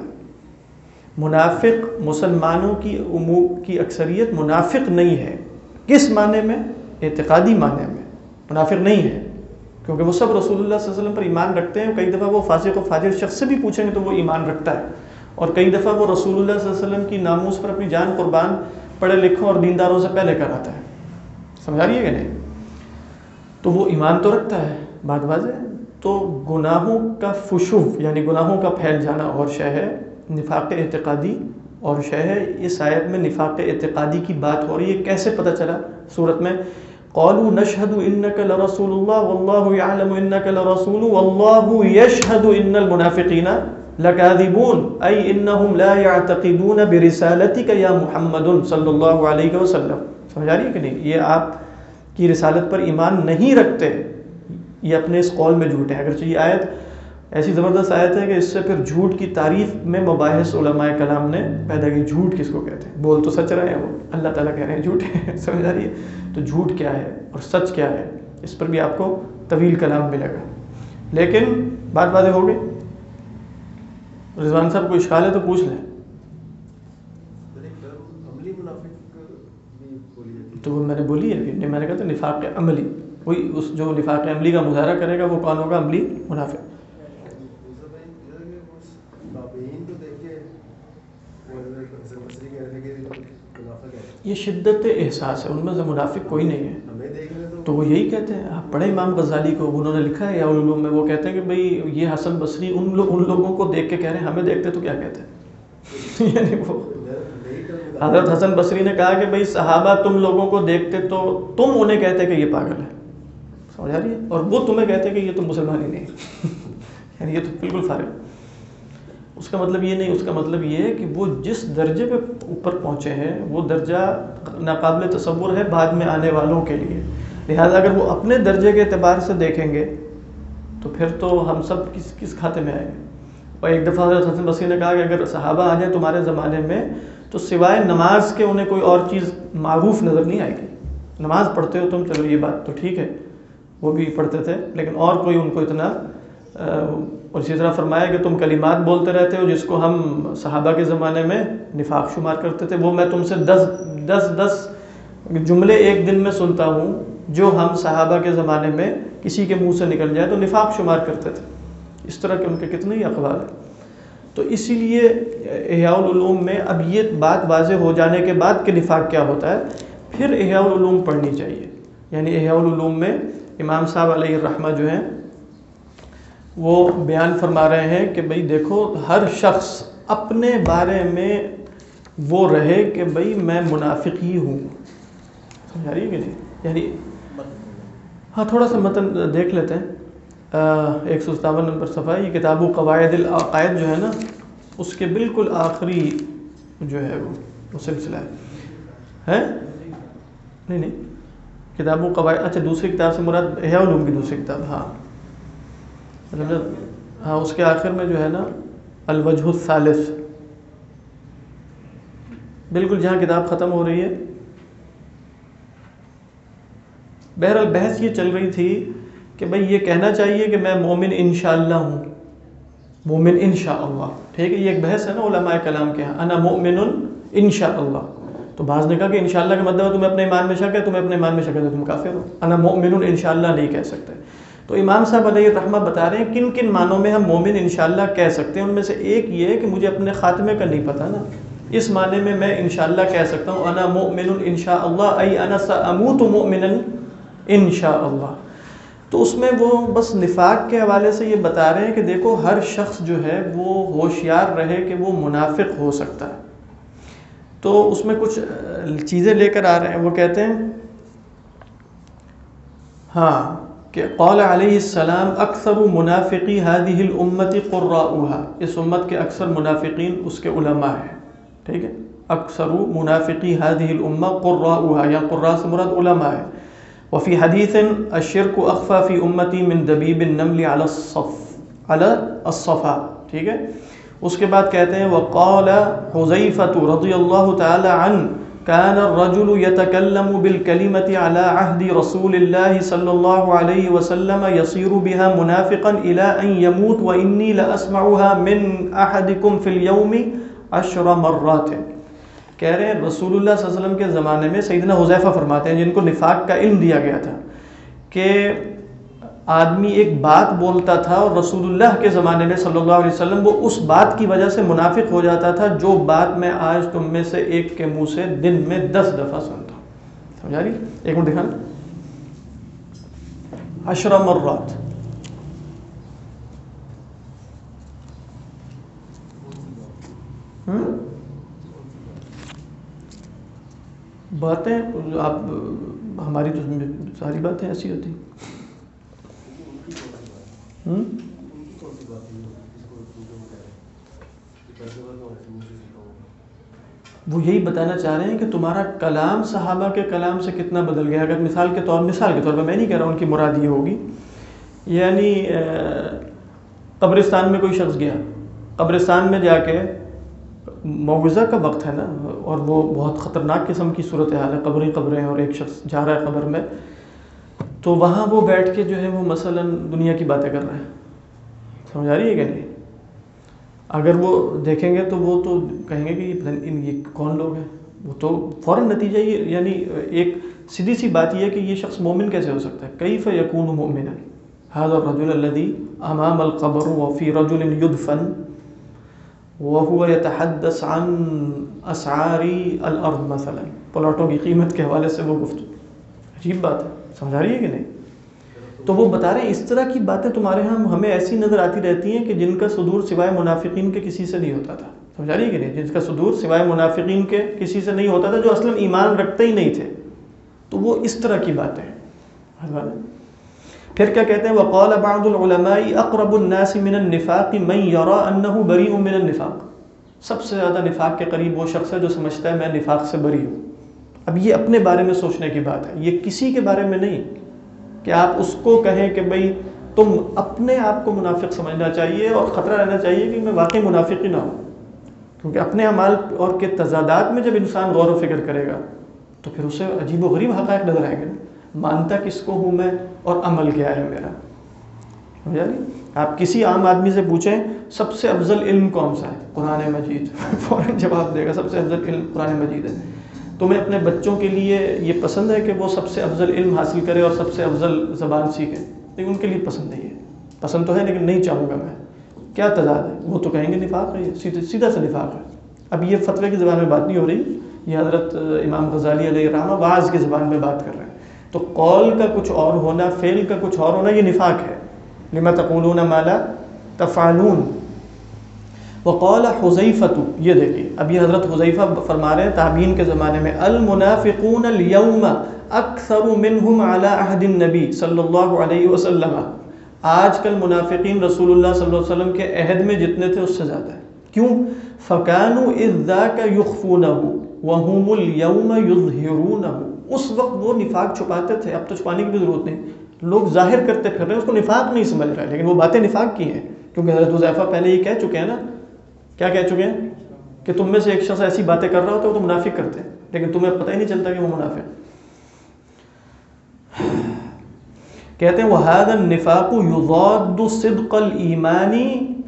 منافق مسلمانوں کی اکثریت منافق نہیں ہے، کس معنی میں؟ اعتقادی معنی میں منافق نہیں ہے، کیونکہ وہ سب رسول اللہ صلی اللہ علیہ وسلم پر ایمان رکھتے ہیں، کئی دفعہ وہ فاسق و فاجر شخص سے بھی پوچھیں گے تو وہ ایمان رکھتا ہے، اور کئی دفعہ وہ رسول اللہ صلی اللہ علیہ وسلم کی ناموس پر اپنی جان قربان پڑھے لکھوں اور دینداروں سے پہلے کراتا ہے، سمجھا رہی ہے کہ نہیں؟ تو وہ ایمان تو رکھتا ہے، بات واضح ہے۔ تو گناہوں کا فشو یعنی گناہوں کا پھیل جانا اور شے ہے، نفاق اعتقادی اور شے ہے۔ اس آیت میں نفاق اعتقادی کی بات ہو رہی ہے، کیسے پتہ چلا؟ صورت میں قالوا نشهد انك لرسول الله والله يعلم انك لرسول والله يشهد ان المنافقين لكاذبون اي انهم لا يعتقدون برسالتك يا محمد صلی اللہ علیہ وسلم۔ سمجھ آ رہی ہے کہ نہیں؟ یہ آپ کی رسالت پر ایمان نہیں رکھتے، یہ اپنے اس قول میں جھوٹے ہیں۔ اگرچہ یہ آیت ایسی زبردست آیت ہے کہ اس سے پھر جھوٹ کی تعریف میں مباحث علماء کلام نے پیدا کی۔ جھوٹ کس کو کہتے ہیں؟ بول تو سچ رہے ہیں، وہ اللہ تعالیٰ کہہ رہے ہیں جھوٹ ہے، سمجھ آ رہی ہے؟ تو جھوٹ کیا ہے اور سچ کیا ہے، اس پر بھی آپ کو طویل کلام ملے گا، لیکن بات واضح ہو گئی۔ رضوان صاحب کو اشکال ہے تو پوچھ لیں۔ تو وہ میں نے بولی ہے کہ میں نے کہا تھا نفاق عملی، وہی اس جو نفاق عملی کا مظاہرہ کرے گا وہ کون ہوگا؟ عملی منافق۔ یہ شدت احساس ہے، ان میں سے منافق کوئی نہیں ہے، تو وہ یہی کہتے ہیں۔ آپ پڑھیں امام غزالی کو، انہوں نے لکھا ہے علوم میں، وہ کہتے ہیں کہ بھئی یہ حسن بصری ان لوگوں کو دیکھ کے کہہ رہے ہیں ہمیں دیکھتے تو کیا کہتے ہیں یعنی وہ حضرت حسن بصری نے کہا کہ بھئی صحابہ تم لوگوں کو دیکھتے تو تم انہیں کہتے کہ یہ پاگل ہے، سمجھ آ رہی ہے، اور وہ تمہیں کہتے کہ یہ تو مسلمان ہی نہیں یعنی یہ تو بالکل فارغ۔ اس کا مطلب یہ نہیں، اس کا مطلب یہ ہے کہ وہ جس درجے پہ اوپر پہنچے ہیں وہ درجہ ناقابل تصور ہے بعد میں آنے والوں کے لیے، لہٰذا اگر وہ اپنے درجے کے اعتبار سے دیکھیں گے تو پھر تو ہم سب کس کھاتے میں آئیں گے۔ اور ایک دفعہ حضرت حسن بصری نے کہا کہ اگر صحابہ آ جائیں تمہارے زمانے میں تو سوائے نماز کے انہیں کوئی اور چیز معروف نظر نہیں آئے گی۔ نماز پڑھتے ہو تم، چلو یہ بات تو ٹھیک ہے، وہ بھی پڑھتے تھے، لیکن اور کوئی ان کو اتنا، اور اسی طرح فرمایا کہ تم کلمات بولتے رہتے ہو جس کو ہم صحابہ کے زمانے میں نفاق شمار کرتے تھے، وہ میں تم سے دس جملے ایک دن میں سنتا ہوں جو ہم صحابہ کے زمانے میں کسی کے منہ سے نکل جائے تو نفاق شمار کرتے تھے۔ اس طرح کے ان کے کتنے ہی اقوال ہیں۔ تو اسی لیے احیاء العلوم میں اب یہ بات واضح ہو جانے کے بعد کہ نفاق کیا ہوتا ہے، پھر احیاء العلوم پڑھنی چاہیے۔ یعنی احیاء العلوم میں امام صاحب علیہ الرحمہ جو ہیں وہ بیان فرما رہے ہیں کہ بھئی دیکھو ہر شخص اپنے بارے میں وہ رہے کہ بھئی میں منافق ہی ہوں، سمجھا رہی ہے کہ نہیں؟ یعنی ہاں تھوڑا سا متن دیکھ لیتے ہیں، 157 نمبر صفحہ، یہ کتاب قواعد العقائد جو ہے نا اس کے بالکل آخری جو ہے وہ سلسلہ ہے نہیں کتاب و قواعد، اچھا دوسری کتاب سے مراد احیاء علوم کی دوسری کتاب، ہاں ہاں اس کے آخر میں جو ہے نا الوجہ الثالث، بالکل جہاں کتاب ختم ہو رہی ہے. بہرحال بحث یہ چل رہی تھی کہ بھئی یہ کہنا چاہیے کہ میں مومن انشاءاللہ ہوں، مومن انشاءاللہ، ٹھیک ہے، یہ ایک بحث ہے نا علماء کلام کے ہاں، انا مؤمن انشاءاللہ. تو بعض نے کہا کہ انشاءاللہ کا مطلب ہے تمہیں اپنے ایمان میں شک ہے، تمہیں اپنے ایمان میں شک ہے تو تم کافر ہو، انا مؤمن انشاءاللہ نہیں کہہ سکتے. تو امام صاحب علیہ الرحمہ بتا رہے ہیں کن کن معنوں میں ہم مومن انشاءاللہ کہہ سکتے ہیں. ان میں سے ایک یہ ہے کہ مجھے اپنے خاتمے کا نہیں پتہ نا، اس معنی میں میں انشاءاللہ کہہ سکتا ہوں انا مؤمن انشاءاللہ ای انا ساموت مؤمنا انشاءاللہ. تو اس میں وہ بس نفاق کے حوالے سے یہ بتا رہے ہیں کہ دیکھو ہر شخص جو ہے وہ ہوشیار رہے کہ وہ منافق ہو سکتا ہے. تو اس میں کچھ چیزیں لے کر آ رہے ہیں. وہ کہتے ہیں ہاں کہ قال علیہ السلام اکثر منافقی هذه الامت قراؤها، اس امت کے اکثر منافقین اس کے علماء ہیں، ٹھیک ہے. اکثر منافقی هذه الامہ قراؤها، یا قراء سے مراد علماء ہے. وفي حديث الشرك اخفى في امتي من دبيب النمل على الصفا، ٹھیک ہے. اس کے بعد کہتے ہیں وقال حذیفة رضی اللہ تعالی عنہ كان الرجل يتكلم بالكلمة على عهد رسول الله صلى الله عليه وسلم يصير بها منافقا إلى أن يموت وإني لأسمعها من أحدكم في اليوم 10 مرات. کہہ رہے ہیں رسول اللہ صلی اللہ علیہ وسلم کے زمانے میں سیدنا حذیفہ فرماتے ہیں جن کو نفاق کا علم دیا گیا تھا کہ آدمی ایک بات بولتا تھا اور رسول اللہ کے زمانے میں صلی اللہ علیہ وسلم وہ اس بات کی وجہ سے منافق ہو جاتا تھا جو بات میں آج تم میں سے ایک کے منہ سے دن میں 10 دفعہ سنتا ہوں. سمجھا رہی؟ ایک منٹ دکھانا. 10 مرات. باتیں آپ ہماری تو ساری باتیں ایسی ہوتی. وہ یہی بتانا چاہ رہے ہیں کہ تمہارا کلام صحابہ کے کلام سے کتنا بدل گیا. اگر مثال کے طور پر میں نہیں کہہ رہا ہوں ان کی مراد یہ ہوگی، یعنی قبرستان میں کوئی شخص گیا، قبرستان میں جا کے معوضہ کا وقت ہے نا، اور وہ بہت خطرناک قسم کی صورتحال ہے، قبریں اور ایک شخص جا رہا ہے قبر میں، تو وہاں وہ بیٹھ کے جو ہے وہ مثلا دنیا کی باتیں کر رہے ہیں. سمجھ آ رہی ہے کہ نہیں؟ اگر وہ دیکھیں گے تو وہ تو کہیں گے کہ یہ کون لوگ ہیں. وہ تو فوراً نتیجہ یہ، یعنی ایک سیدھی سی بات یہ ہے کہ یہ شخص مومن کیسے ہو سکتا ہے. کیف یکون مؤمنا هذا الرجل الذي امام القبر وفي رجل يدفن وهو يتحدث عن اسعار الارض مثلا، پلاٹوں کی قیمت کے حوالے سے وہ گفتگو. عجیب بات ہے. سمجھ آ رہی ہے کہ نہیں؟ تو وہ بتا رہے ہیں اس طرح کی باتیں تمہارے ہاں ہمیں ایسی نظر آتی رہتی ہیں کہ جن کا صدور سوائے منافقین کے کسی سے نہیں ہوتا تھا. سمجھ آ رہی ہے کہ نہیں؟ جن کا صدور سوائے منافقین کے کسی سے نہیں ہوتا تھا، جو اصلا ایمان رکھتے ہی نہیں تھے. تو وہ اس طرح کی باتیں ہیں. پھر کیا کہتے ہیں وقال بعض العلماء اقرب الناس من النفاق من يرى انه بريء من النفاق، سب سے زیادہ نفاق کے قریب وہ شخص ہے جو سمجھتا ہے میں نفاق سے بری ہوں. اب یہ اپنے بارے میں سوچنے کی بات ہے، یہ کسی کے بارے میں نہیں کہ آپ اس کو کہیں کہ بھئی تم اپنے آپ کو منافق سمجھنا چاہیے اور خطرہ رہنا چاہیے کہ میں واقعی منافق ہی نہ ہوں. کیونکہ اپنے اعمال اور کے تضادات میں جب انسان غور و فکر کرے گا تو پھر اسے عجیب و غریب حقائق نظر آئیں گے. مانتا کس کو ہوں میں اور عمل کیا ہے میرا. سمجھا نہیں؟ آپ کسی عام آدمی سے پوچھیں سب سے افضل علم کون سا ہے؟ قرآن مجید. فوراً جواب دے گا سب سے افضل علم قرآن مجید ہے. تمہیں اپنے بچوں کے لیے یہ پسند ہے کہ وہ سب سے افضل علم حاصل کرے اور سب سے افضل زبان سیکھے؟ لیکن ان کے لیے پسند نہیں ہے. پسند تو ہے لیکن نہیں چاہوں گا میں. کیا تضاد ہے؟ وہ تو کہیں گے نفاق ہے، یہ سیدھا سے نفاق ہے. اب یہ فتوے کی زبان میں بات نہیں ہو رہی، یہ حضرت امام غزالی علیہ الرحمہ وعظ کی زبان میں بات کر رہے ہیں. تو قول کا کچھ اور ہونا، فعل کا کچھ اور ہونا، یہ نفاق ہے. لما تقولون ما لا تفعلون. وقال حذیفۃ، یہ دیکھیے اب یہ حضرت حذیفہ فرما رہے ہیں تابعین کے زمانے میں، المنافقون اليوم اکثر منهم على عہد النبی صلی اللہ علیہ وسلم. آج کل منافقین رسول اللہ صلی اللہ علیہ وسلم کے عہد میں جتنے تھے اس سے زیادہ ہے. کیوں؟ فكانوا اذ ذاك يخفونه وهم اليوم يظهرونه. اس وقت وہ نفاق چھپاتے تھے، اب تو چھپانے کی بھی ضرورت نہیں، لوگ ظاہر کرتے پھر رہے ہیں، اس کو نفاق نہیں سمجھ رہے، لیکن وہ باتیں نفاق کی ہیں، کیونکہ حضرت حذیفہ پہلے یہ کہہ چکے ہیں نا، کیا کہہ چکے ہیں کہ تم میں سے ایک شخص ایسی باتیں کر رہا ہوتا ہے وہ تو منافق کرتے ہیں، لیکن تمہیں پتہ ہی نہیں چلتا کہ وہ منافق ہے۔ کہتے ہیں وَهَذَا النِّفَاقُ يُضَادُّ صِدْقَ الْإِيمَانِ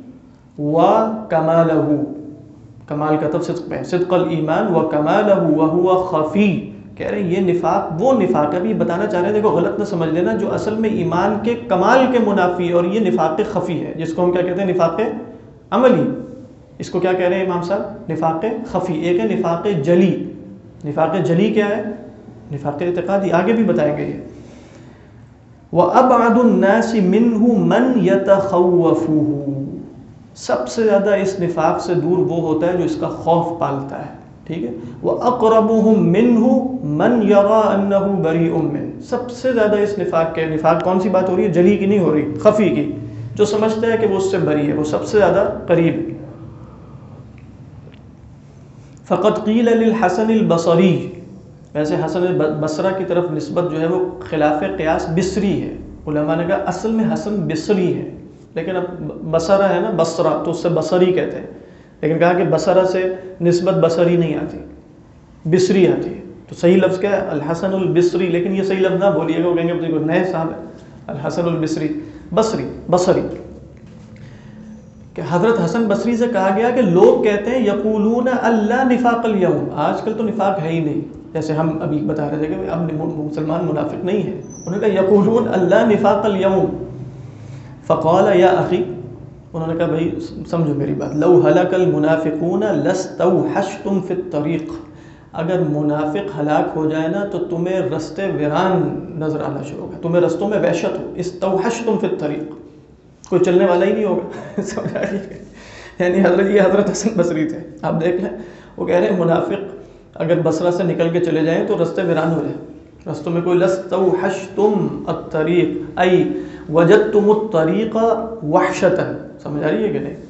وَكَمَالَهُ، کمال کا تب صدق میں، صدق الایمان وَكَمَالَهُ وَهُوَ خَفِي، کہہ رہے ہیں یہ نفاق وہ نفاق ہے، ابھی بتانا چاہ رہے ہیں، دیکھو غلط نہ سمجھ لینا، جو اصل میں ایمان کے کمال کے منافی ہے، اور یہ نفاق خفی ہے، جس کو ہم کیا کہتے ہیں نفاق عملی، اس کو کیا کہہ رہے ہیں امام صاحب؟ نفاق خفی۔ ایک ہے نفاق جلی، نفاق جلی کیا ہے؟ نفاق اعتقادی، آگے بھی بتائیں گے یہ۔ وَأَبْعَدُ النَّاسِ مِنْهُ مَنْ يَتَخَوَّفُهُ، سب سے زیادہ اس نفاق سے دور وہ ہوتا ہے جو اس کا خوف پالتا ہے، ٹھیک ہے۔ وَأَقْرَبُهُمْ مِنْهُ مَنْ يَرَى أَنَّهُ بَرِيءٌ مِّنْهُ، سب سے زیادہ اس نفاق کے، نفاق کون سی بات ہو رہی ہے؟ جلی کی نہیں ہو رہی، خفی کی، جو سمجھتا ہے کہ وہ اس سے بری ہے، وہ سب سے زیادہ قریب۔ فَقَدْ قِيلَ لِلْحَسَنِ الْبَصَرِيِّ، ویسے حسن بصرہ کی طرف نسبت جو ہے وہ خلاف قیاس بصری ہے، علماء نے کہا اصل میں حسن بصری ہے، لیکن اب بصرہ ہے نا، بصرہ تو اس سے بصری کہتے ہیں، لیکن کہا کہ بصرہ سے نسبت بصری نہیں آتی، بصری آتی ہے، تو صحیح لفظ کیا ہے؟ الحسن البصری، لیکن یہ صحیح لفظ نہ بولیے گا، وہ کہیں گے نئے صاحب ہے الحسن البصری، بصری کہ حضرت حسن بصری سے کہا گیا کہ لوگ کہتے ہیں یقولون اللہ نفاق الیوم، آج کل تو نفاق ہے ہی نہیں، جیسے ہم ابھی بتا رہے تھے کہ اب مسلمان منافق نہیں ہے، انہوں نے کہا یقولون اللہ نفاق الیوم، فقال یا اخی، انہوں نے کہا بھائی سمجھو میری بات، لو ہلک المنافقون لستوحشتم فی الطریق، اگر منافق ہلاک ہو جائے نا تو تمہیں رستے ویران نظر آنا شروع ہوگا، تمہیں رستوں میں وحشت ہو، استوحشتم فی الطریق، کوئی چلنے والا ہی نہیں ہوگا، سمجھ آ رہی ہے؟ یعنی حضرت حسن بصری تھے، آپ دیکھ لیں، وہ کہہ رہے ہیں منافق اگر بصرہ سے نکل کے چلے جائیں تو رستے ویران ہو جائیں، رستوں میں کوئی لستوحشتم الطریق ای وجدتم الطریق وحشتا، سمجھ آ رہی ہے کہ نہیں؟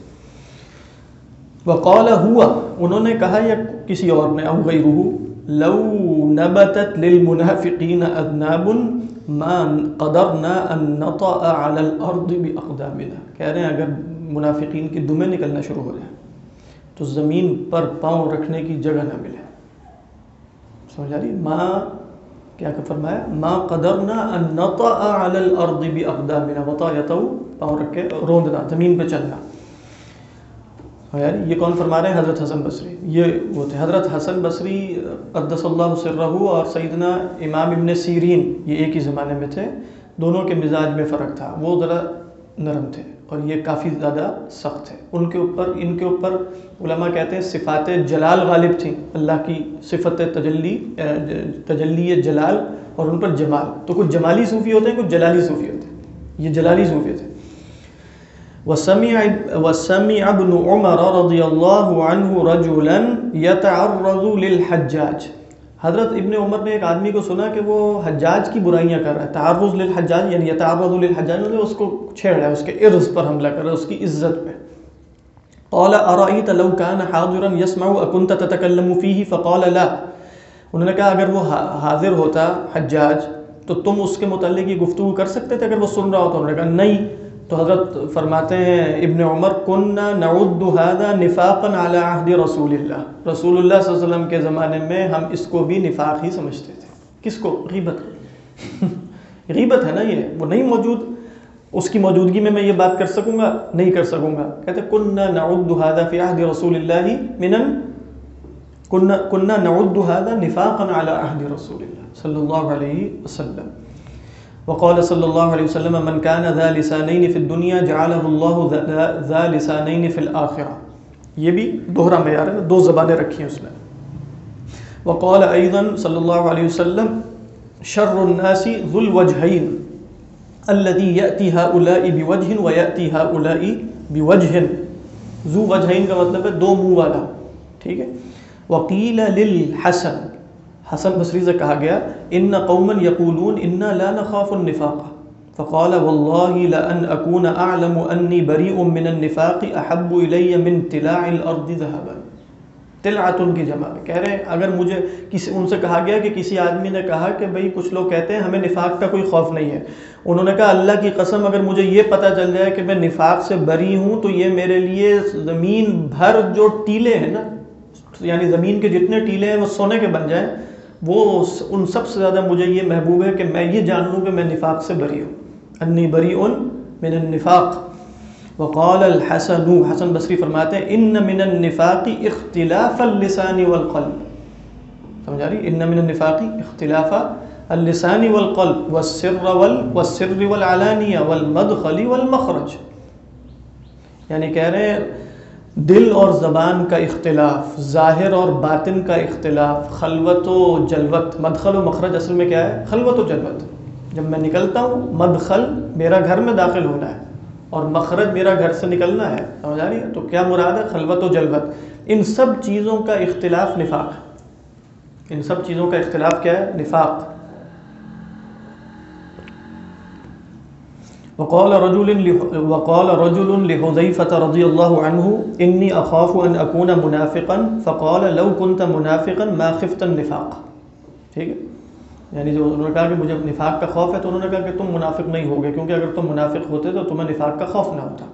وقال ہوا، انہوں نے کہا یا کسی اور نے، او غیرہ، لو نبتت للمنافقین اذناب ما قدرنا ان نطأ على الارض باقدامنا، کہہ رہے ہیں اگر منافقین کی دمیں نکلنا شروع ہو جائیں تو زمین پر پاؤں رکھنے کی جگہ نہ ملے، سمجھ آ رہی؟ ما کیا فرمایا؟ ما قدرنا ان نطأ على الارض باقدامنا، وطا یطؤ پاؤں رکھ کے روندنا، زمین پہ چلنا، یہ کون فرما رہے ہیں؟ حضرت حسن بصری، یہ وہ تھے حضرت حسن بصری قدس اللہ سرہ، اور سیدنا امام ابن سیرین، یہ ایک ہی زمانے میں تھے، دونوں کے مزاج میں فرق تھا، وہ ذرا نرم تھے اور یہ کافی زیادہ سخت تھے، ان کے اوپر علماء کہتے ہیں صفات جلال غالب تھیں، اللہ کی صفت تجلی جلال، اور ان پر جمال، تو کچھ جمالی صوفی ہوتے ہیں، کچھ جلالی صوفی ہوتے ہیں، یہ جلالی صوفی تھے۔ وسمع ابن عمر رضی اللہ عنہ رجلا یتعرض للحجاج، حضرت ابن عمر نے ایک آدمی کو سنا کہ وہ حجاج کی برائیاں کر رہا ہے، تعرض للحجاج یعنی یتعرض للحجاج، اس کو چھیڑ رہا ہے، اس کے عرض پر حملہ کر رہا ہے، اس کی عزت پہ۔ قال ارأيت لو كان حاضرا يسمع اكنت تتكلم فيه؟ فقال لا، انہوں نے کہا اگر وہ حاضر ہوتا حجاج تو تم اس کے متعلق یہ گفتگو کر سکتے تھے اگر وہ سن رہا ہوتا؟ انہوں نے کہا نہیں، تو حضرت فرماتے ہیں ابن عمر كنا نعد هذا نفاقا على عهد رسول اللہ، رسول اللہ صلی اللہ علیہ وسلم کے زمانے میں ہم اس کو بھی نفاق ہی سمجھتے تھے۔ کس کو؟ غیبت غیبت ہے نا، یہ وہ نہیں موجود، اس کی موجودگی میں یہ بات کر سکوں گا؟ نہیں کر سکوں گا۔ کہتے كنا نعد هذا في عهد رسول الله كنا نعد هذا نفاقا على عهد رسول الله صلی اللہ علیہ وسلم۔ وقال صلی اللہ علیہ وسلم من كان ذا لسانین فی الدنیا جعلہ اللہ ذا لسانین فی الآخرہ، یہ بھی دوہرا معیار ہے، دو زبانیں رکھی ہیں اس میں۔ وقال ایضا صلی اللہ علیہ وسلم شر الناس ذو الوجہین الذي یأتی هؤلاء بوجہ ویأتی هؤلاء بوجہ، ذو وجہین کا مطلب ہے دو منہ والا، ٹھیک ہے۔ وقیل للحسن، حسن بصری سے کہا گیا ان قوما یقولون انا لا نخاف النفاق، فقال والله لان اكون اعلم اني بريء من النفاق احب الي من طلاع الارض ذهبا، تلعتن کی جمع میں کہہ رہے ہیں اگر مجھے ان سے کہا گیا کہ کسی آدمی نے کہا کہ بھئی کچھ لوگ کہتے ہیں ہمیں نفاق کا کوئی خوف نہیں ہے، انہوں نے کہا اللہ کی قسم اگر مجھے یہ پتہ چل جائے کہ میں نفاق سے بری ہوں تو یہ میرے لیے زمین بھر جو ٹیلے ہیں نا، یعنی زمین کے جتنے ٹیلے ہیں وہ سونے کے بن جائیں، وہ ان سب سے زیادہ مجھے یہ محبوب ہے کہ میں یہ جان لوں کہ میں نفاق سے بری ہوں، انی بریء من النفاق۔ وقال الحسن، حسن بصری فرماتے ہیں ان من النفاق اختلاف اللسان والقلب، سمجھ آ رہی؟ ان من النفاق اختلاف اللسان والقلب والسر والعلانیہ والمدخل والمخرج، یعنی کہہ رہے ہیں دل اور زبان کا اختلاف، ظاہر اور باطن کا اختلاف، خلوت و جلوت۔ مدخل و مخرج اصل میں کیا ہے؟ خلوت و جلوت۔ جب میں نکلتا ہوں مدخل میرا گھر میں داخل ہونا ہے اور مخرج میرا گھر سے نکلنا ہے، سمجھ آ رہی ہے؟ تو کیا مراد ہے؟ خلوت و جلوت۔ ان سب چیزوں کا اختلاف نفاق ہے، ان سب چیزوں کا اختلاف کیا ہے؟ نفاق۔ وقال رجل لحذيفة رضي الله عنه إني أخاف أن أكون منافقا فقال لو كنت منافقا ما خفت النفاق، ٹھیک ہے؟ یعنی جو انہوں نے کہا کہ مجھے نفاق کا خوف ہے تو انہوں نے کہا کہ تم منافق نہیں ہوگے، کیونکہ اگر تم منافق ہوتے تو تمہیں نفاق کا خوف نہ ہوتا۔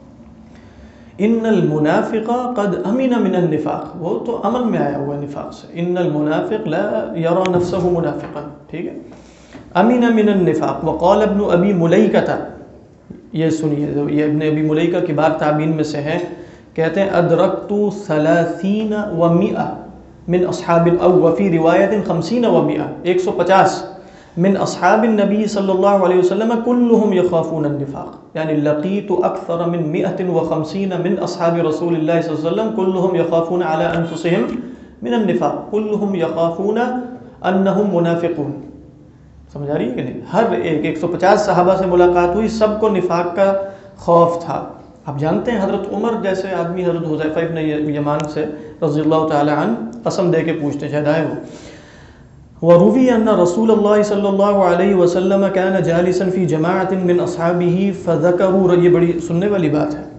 ان المنافق قد امن من النفاق، وہ تو امن میں آیا ہوا ہے نفاق سے۔ ان المنافق لا يرى نفسه منافقا، ٹھیک ہے؟ امن من النفاق۔ وقال ابن ابی ملیکہ، یہ سنیے، یہ ابن ابی ملیکہ کبار تابعین میں سے ہیں، کہتے ہیں ادرکت 30 و100 من اصحاب او وفی روایت 50 و100، 150 من اصحاب النبی صلی اللہ علیہ وسلم كلهم يخافون النفاق، یعنی لقیت اکثر من 150 من اصحاب رسول اللہ صلی اللہ علیہ وسلم كلهم يخافون على انفسهم من النفاق، كلهم يخافون انهم منافقون۔ سمجھ آ رہی ہے کہ نہیں؟ ہر ایک 150 صحابہ سے ملاقات ہوئی، سب کو نفاق کا خوف تھا۔ آپ جانتے ہیں حضرت عمر جیسے آدمی حضرت حذیفہ ابن یمان سے رضی اللہ تعالی عنہ قسم دے کے پوچھتے ہیں، شاید آئے وہ۔ وروی ان رسول اللہ صلی اللہ علیہ وسلم كان جالسا فی جماعت من اصحابہ فذکروا، یہ بڑی سننے والی بات ہے،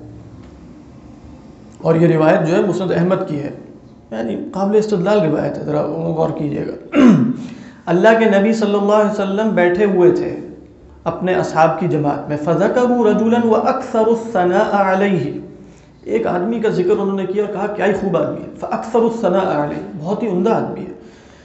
اور یہ روایت جو ہے مسند احمد کی ہے، یعنی قابل استدلال روایت ہے، ذرا غور کیجیے گا۔ اللہ کے نبی صلی اللہ علیہ وسلم بیٹھے ہوئے تھے اپنے اصحاب کی جماعت میں، فذکروا رجلا واکثر الثناء علیہ، ایک آدمی کا ذکر انہوں نے کیا اور کہا کیا ہی خوب آدمی ہے، فاکثر الثناء علیہ، بہت ہی عمدہ آدمی ہے۔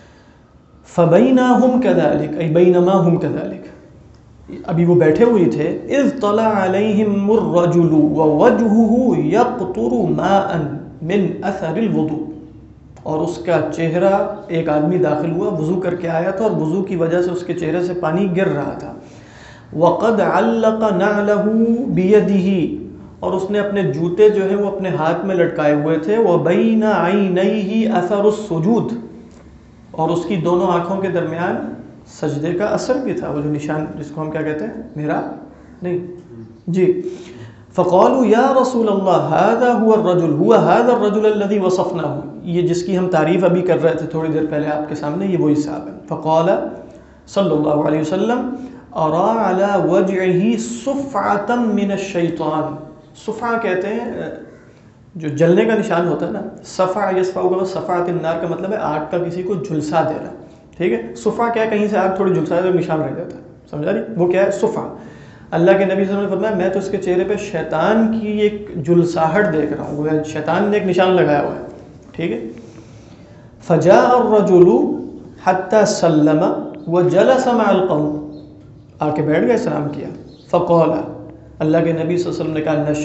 فبینہم کذالک، ای بینما ہم کذالک، ابھی وہ بیٹھے ہوئے تھے، اذ طلع علیہم الرجل ووجہہ یقطر ماء من اثر الوضوء، اور اس کا چہرہ، ایک آدمی داخل ہوا، وضو کر کے آیا تھا اور وضو کی وجہ سے اس کے چہرے سے پانی گر رہا تھا۔ وقد علق نعلہ بیدہ، اور اس نے اپنے جوتے جو ہیں وہ اپنے ہاتھ میں لٹکائے ہوئے تھے۔ وبین عینیہ اثر السجود، اور اس کی دونوں آنکھوں کے درمیان سجدے کا اثر بھی تھا، وہ جو نشان جس کو ہم کیا کہتے ہیں، محراب نہیں جی۔ فقالوا یا رسول اللہ هذا هو الرجل، هو هذا الرجل الذي وصفناه، یہ جس کی ہم تعریف ابھی کر رہے تھے تھوڑی دیر پہلے آپ کے سامنے، یہ وہی صاحب ہے۔ فقال صلی اللہ علیہ وسلم ارى على وجهه صفعة من الشیطان، صفعہ کہتے ہیں جو جلنے کا نشان ہوتا ہے نا، صفع یصفع کا صفعۃ النار کا مطلب ہے آگ کا کسی کو جھلسا دینا، ٹھیک ہے؟ صفع کیا ہے؟ کہیں سے آگ تھوڑی جھلسا دے تو نشان رہ جاتا ہے، سمجھا رہی؟ وہ کیا ہے؟ صفع۔ اللہ کے نبی صلی اللہ علیہ وسلم نے فرمایا میں تو اس کے چہرے پہ شیطان کی ایک جلساہٹ دیکھ رہا ہوں، وہ شیطان نے ایک نشان لگایا ہوا ہے، ٹھیک ہے؟ فجاء الرجل حتى سلم وجلس مع القوم، آ کے بیٹھ گئے، سلام کیا۔ فقال، اللہ کے نبی صلی اللہ علیہ وسلم نے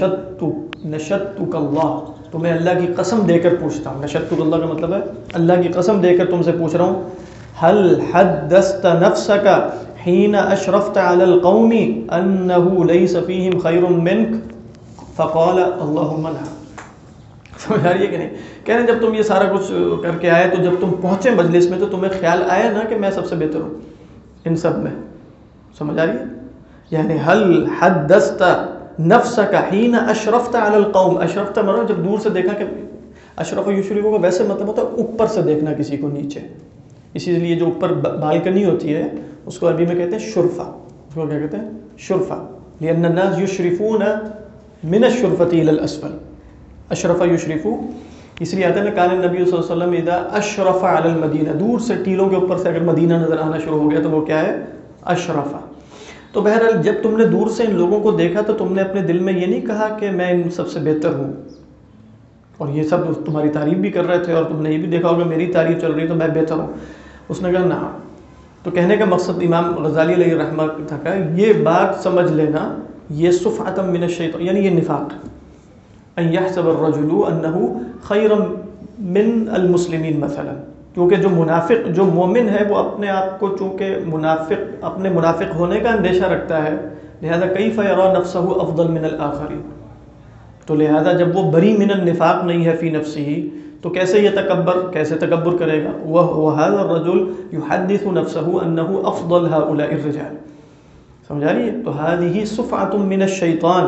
کہا نشدتک اللہ، تمہیں اللہ کی قسم دے کر پوچھتا ہوں، نشدتک اللہ کا مطلب ہے اللہ کی قسم دے کر تم سے پوچھ رہا ہوں، هل حدثت نفسك حين اشرفت على القوم انه ليس فيهم خير منك؟ فقال اللهم نعم۔ سمجھ آ رہی ہے کہ نہیں؟ کہہ رہے ہیں جب تم یہ سارا کچھ کر کے آئے تو جب تم پہنچے مجلس میں تو تمہیں خیال آیا نا کہ میں سب سے بہتر ہوں ان سب میں، سمجھ آ رہی ہے؟ یعنی هل حدثت نفسك حين اشرفت على القوم، اشرفت مرو جب دور سے دیکھا، کہ اشرف و یشرف کا ویسے مطلب ہوتا ہے اوپر سے دیکھنا کسی کو نیچے، اسی لیے جو اوپر بالکنی ہوتی ہے اس کو عربی میں کہتے ہیں شرفہ، اس کو کیا کہتے ہیں؟ شرفہ، لأن الناس یشرفون من الشرفة إلى الأسفل، اشرف یشرف اس لیے آتا ہے نا کان نبی صلی اللہ علیہ وسلم اذا اشرف علی المدینہ، دور سے ٹیلوں کے اوپر سے اگر مدینہ نظر آنا شروع ہو گیا تو وہ کیا ہے؟ اشرفہ. تو بہرحال جب تم نے دور سے ان لوگوں کو دیکھا تو تم نے اپنے دل میں یہ نہیں کہا کہ میں ان سب سے بہتر ہوں، اور یہ سب تمہاری تعریف بھی کر رہے تھے اور تم نے یہ بھی دیکھا ہوگا میری تعریف چل رہی تو میں بہتر ہوں. اس نے کہا نہ. تو کہنے کا مقصد امام غزالی علیہ رحمہ تھا کہ یہ بات سمجھ لینا، یہ صفعۃ من الشیطان، یعنی یہ نفاق، ان یحسب الرجل انه خیر من المسلمین مثلا. کیونکہ جو منافق، جو مومن ہے وہ اپنے آپ کو چونکہ منافق، اپنے منافق ہونے کا اندیشہ رکھتا ہے، لہذا کیف یری نفسہ افضل من الآخرین. تو لہذا جب وہ بری من النفاق نہیں ہے فی نفسہ تو کیسے یہ کیسے تکبر کرے گا؟ وهذا الرجل يحدث نفسه انه افضل هؤلاء الرجال. سمجھا رہی ہے؟ تو هذه صفعة من الشیطان.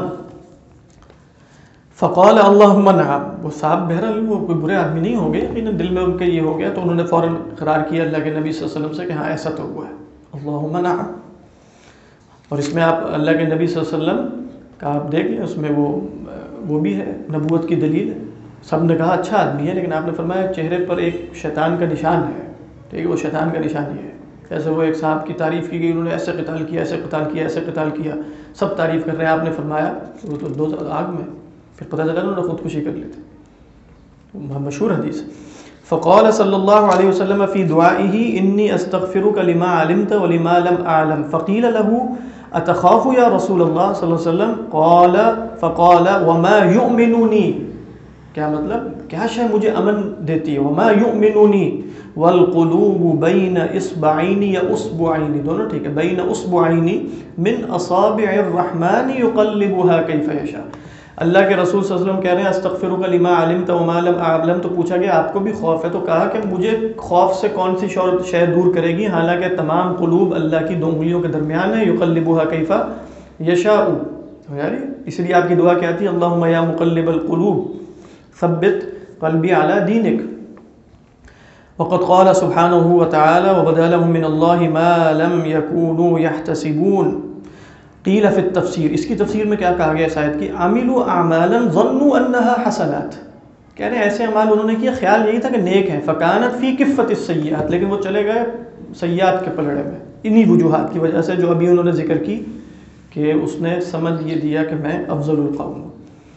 فقال اللهم نعم. وہ صاحب بہرحال وہ کوئی برے آدمی نہیں ہو گئے، لیکن دل میں ان کے یہ ہو گیا تو انہوں نے فوراً اقرار کیا اللہ کے نبی صلی اللہ علیہ وسلم سے کہ ہاں ایسا تو ہوا ہے. اللهم نعم. اور اس میں آپ اللہ کے نبی صلی اللہ علیہ وسلم کا آپ دیکھ لیں، اس میں وہ بھی ہے، نبوت کی دلیل ہے. سب نے کہا اچھا آدمی ہے، لیکن آپ نے فرمایا چہرے پر ایک شیطان کا نشان ہے. ٹھیک ہے، وہ شیطان کا نشان یہ ہے. جیسے وہ ایک صاحب کی تعریف کی گئی، انہوں نے ایسے قتال کیا، ایسے قتال کیا، ایسے قتال کیا، سب تعریف کر رہے ہیں. آپ نے فرمایا وہ تو دو آگ میں، پھر پتہ چلا انہوں نے خودکشی کر لی تھی. مشہور حدیث. فقال صلی اللہ علیہ وسلم فی دعائه انی استغفرک لما علمت ولما لم اعلم فقیل له اتخاف یا رسول اللہ صلی اللہ علیہ وسلم قال فقال وما یؤمننی. کیا مطلب؟ کیا شے مجھے امن دیتی ہے؟ وما یؤمننی والقلوب بین اصبعین یا اصبعین، دونوں ٹھیک ہے، بین اصبعین من اصابع الرحمن یقلبها کیف یشاء. اللہ کے رسول صلی اللہ علیہ وسلم کہہ رہے ہیں استغفرک لما علمت وما لم اعلم. تو پوچھا گیا آپ کو بھی خوف ہے؟ تو کہا کہ مجھے خوف سے کون سی شے دور کرے گی، حالانکہ تمام قلوب اللہ کی دو انگلیوں کے درمیان ہے. یقلبها کیف یشاء. اس لیے آپ کی دعا کیا تھی؟ اللہم یا مقلب القلوب ثبت قلبی علی دینک. وقد قال سبحانه وتعالى وبدا لهم من الله ما لم يكونوا يحتسبون. قیل فی التفسیر. اس کی تفسیر میں کیا کہا گیا اس آیت کی؟ عملوا اعمالا ظنوا انها حسنات. کہہ رہے ہیں ایسے اعمال انہوں نے کیا، خیال یہی تھا کہ نیک ہیں. فکانت فی کفۃ السیئات، لیکن وہ چلے گئے سیئات کے پلڑے میں انہی وجوہات کی وجہ سے جو ابھی انہوں نے ذکر کی کہ اس نے سمجھ یہ دیا کہ میں افضل القوم ہوں.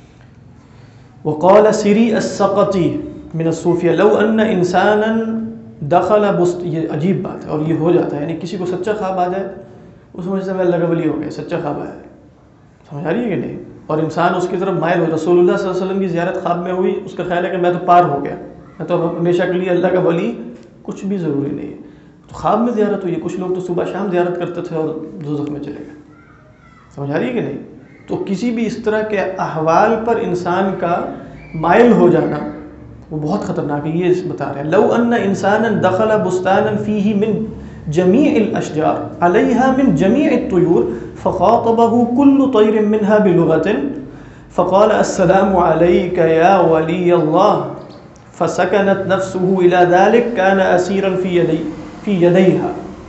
وقال سری السقطی من الصوفیہ لو ان انسانا دخل یہ عجیب بات ہے اور یہ ہو جاتا ہے، یعنی کسی کو سچا خواب آ جائے اس میں میں اللہ کا ولی ہو گیا، سچا خواب آیا. سمجھ آ رہی ہے کہ نہیں؟ اور انسان اس کی طرف مائل ہو. رسول اللہ صلی اللہ علیہ وسلم کی زیارت خواب میں ہوئی، اس کا خیال ہے کہ میں تو پار ہو گیا، میں تو ہمیشہ کے لیے اللہ کا ولی. کچھ بھی ضروری نہیں ہے. تو خواب میں زیارت ہوئی. کچھ لوگ تو صبح شام زیارت کرتے تھے اور دوزخ میں چلے گئے. سمجھ آ رہی ہے کہ نہیں؟ تو کسی بھی اس طرح کے احوال پر انسان کا مائل ہو جانا وہ بہت خطرناک ہے. یہ بتا رہے ہیں لو ان انسانا دخل بستانا فيه من جميع الاشجار عليها من جميع الطيور فخاطبه كل طير منها بلغة فقال السلام عليك يا ولي الله فسكنت نفسه الى ذلك كان اسيرا في يديها.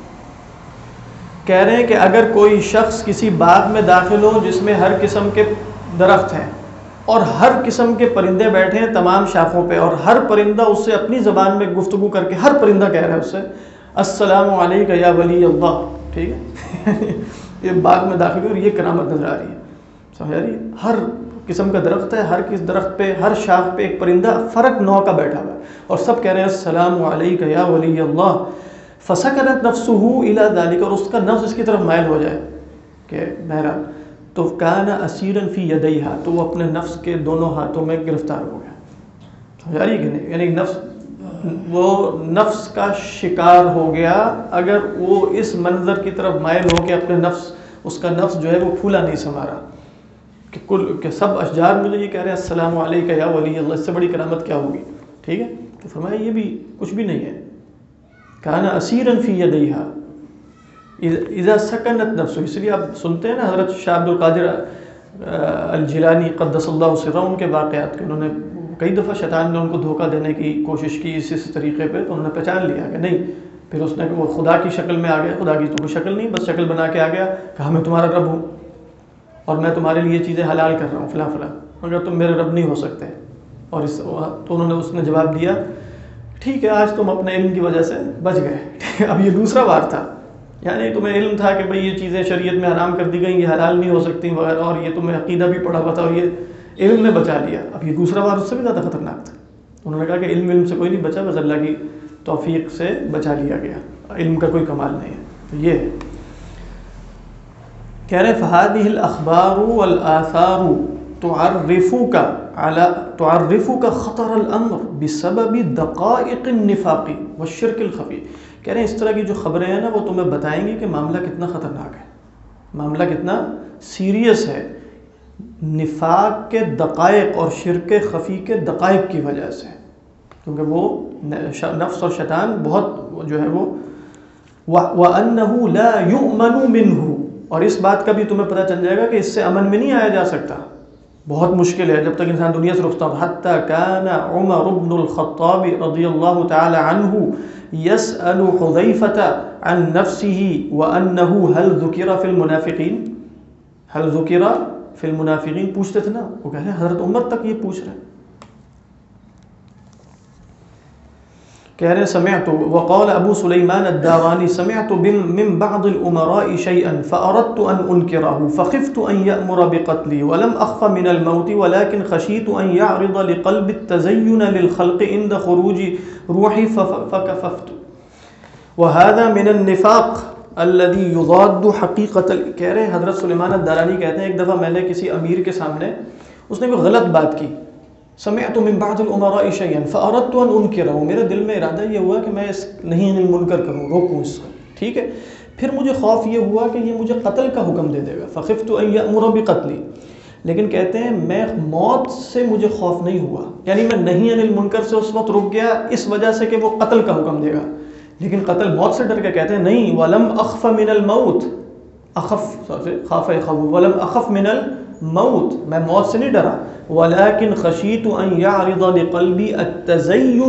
کہہ رہے ہیں کہ اگر کوئی شخص کسی باغ میں داخل ہو جس میں ہر قسم کے درخت ہیں اور ہر قسم کے پرندے بیٹھے ہیں تمام شاخوں پہ، اور ہر پرندہ اس سے اپنی زبان میں گفتگو کر کے ہر پرندہ کہہ رہا ہے اس سے السلام علیکہ یا ولی اللہ. ٹھیک ہے یہ باغ میں داخل اور یہ کرامت نظر آ رہی ہے. سمجھ آ رہی ہے؟ ہر قسم کا درخت ہے، ہر کس درخت پہ ہر شاخ پہ ایک پرندہ فرق نوع کا بیٹھا ہوا ہے اور سب کہہ رہے ہیں السلام علیکہ یا ولی اللہ. فسکنت نفسہ الی ذلک، اور اس کا نفس اس کی طرف مائل ہو جائے کہ میرا، تو کان اسیرا فی یدیہا، تو وہ اپنے نفس کے دونوں ہاتھوں میں گرفتار ہو گیا. سمجھ آ رہی ہے کہ نہیں؟ یعنی وہ نفس کا شکار ہو گیا اگر وہ اس منظر کی طرف مائل ہو کہ اپنے نفس، اس کا نفس جو ہے وہ پھولا نہیں سنوارا کہ سب اشجار مجھے یہ کہہ رہے ہیں السلام علیکہ یا ولی اللہ، اس سے بڑی کرامت کیا ہوگی. ٹھیک ہے، تو فرمایا یہ بھی کچھ بھی نہیں ہے. کان اسیرا فی یدیہا اذا سکنت نفسہ. اس لیے آپ سنتے ہیں نا حضرت شاہ عبد القادر الجیلانی قدس اللہ سرہ، ان کے واقعات کے انہوں نے کئی دفعہ شیطان نے ان کو دھوکہ دینے کی کوشش کی اس طریقے پہ، تو انہوں نے پہچان لیا کہ نہیں. پھر اس نے وہ خدا کی شکل میں آ گیا، خدا کی تو کوئی شکل نہیں، بس شکل بنا کے آ گیا کہ ہاں میں تمہارا رب ہوں اور میں تمہارے لیے چیزیں حلال کر رہا ہوں فلاں فلاں، مگر تم میرے رب نہیں ہو سکتے. اور اس نے جواب دیا ٹھیک ہے آج تم اپنے علم کی وجہ سے بچ گئے. اب یہ دوسرا بار تھا, یعنی تمہیں علم تھا کہ بھئی یہ چیزیں شریعت میں حرام کر دی گئیں, یہ حلال نہیں ہو سکتی وغیرہ, اور یہ تمہیں عقیدہ بھی پڑا ہوا تھا اور یہ علم نے بچا لیا. اب یہ دوسرا بار اس سے بھی زیادہ خطرناک تھا. انہوں نے کہا کہ علم سے کوئی نہیں بچا, بس اللہ کی توفیق سے بچا لیا گیا, علم کا کوئی کمال نہیں ہے. تو یہ کہہ رہے فَهَذِهِ الْأَخْبَارُ وَالْآثَارُ تعرفك خطر الامر بسبب دقائق النفاق والشرك الخفی. کہہ رہے ہیں اس طرح کی جو خبریں ہیں نا وہ تمہیں بتائیں گی کہ معاملہ کتنا خطرناک ہے, معاملہ کتنا سیریس ہے, نفاق کے دقائق اور شرک خفی کے دقائق کی وجہ سے, کیونکہ وہ نفس اور شیطان بہت جو ہے وہ وَأَنَّهُ لَا يُؤْمَنُ مِنْهُ, اور اس بات کا بھی تمہیں پتہ چل جائے گا کہ اس سے امن میں نہیں آیا جا سکتا, بہت مشکل ہے جب تک انسان دنیا سے رخصت. حتی کان عمر بن الخطاب رضی اللہ تعالی عنہ یسأل حذیفة عن نفسه وانه هل ذکر فی المنافقین, هل ذکر فی المنافقین پوچھتے تھے نا, وہ کہہ رہے ہیں حضرت عمر تک یہ پوچھ رہے ہیں. کہہ رہے سمعت وقال ابو سلیمان الدارانی سمعت من بعض الامراء شيئا فاردت ان انكره فخفت ان يأمر بقتلي ولم اخف من الموت ولكن خشيت ان يعرض لقلب التزين للخلق عند خروج روحي فكففت وهذا من النفاق الذي يضاد حقيقة. کہہ رہے حضرت سلیمان الدارانی کہتے ہیں ایک دفعہ میں نے کسی امیر کے سامنے, اس نے کوئی غلط بات کی, سمعت من بعض الامراء شيئا فاردت ان انكره, میرے دل میں ارادہ یہ ہوا کہ میں اس نہیں منکر کروں, روکوں اس کو, ٹھیک ہے. پھر مجھے خوف یہ ہوا کہ یہ مجھے قتل کا حکم دے دے گا, فخفت ان يأمر بقتلي, لیکن کہتے ہیں میں موت سے مجھے خوف نہیں ہوا, یعنی میں نہیں عن المنکر سے اس وقت رک گیا اس وجہ سے کہ وہ قتل کا حکم دے گا, لیکن قتل موت سے ڈر کے کہتے ہیں نہیں, ولم اخف من الموت, اخف خاف يخوف, ولم اخف من الموت, میں موت سے نہیں ڈرا, ولكن خشيت ان يعرض لقلبي التزين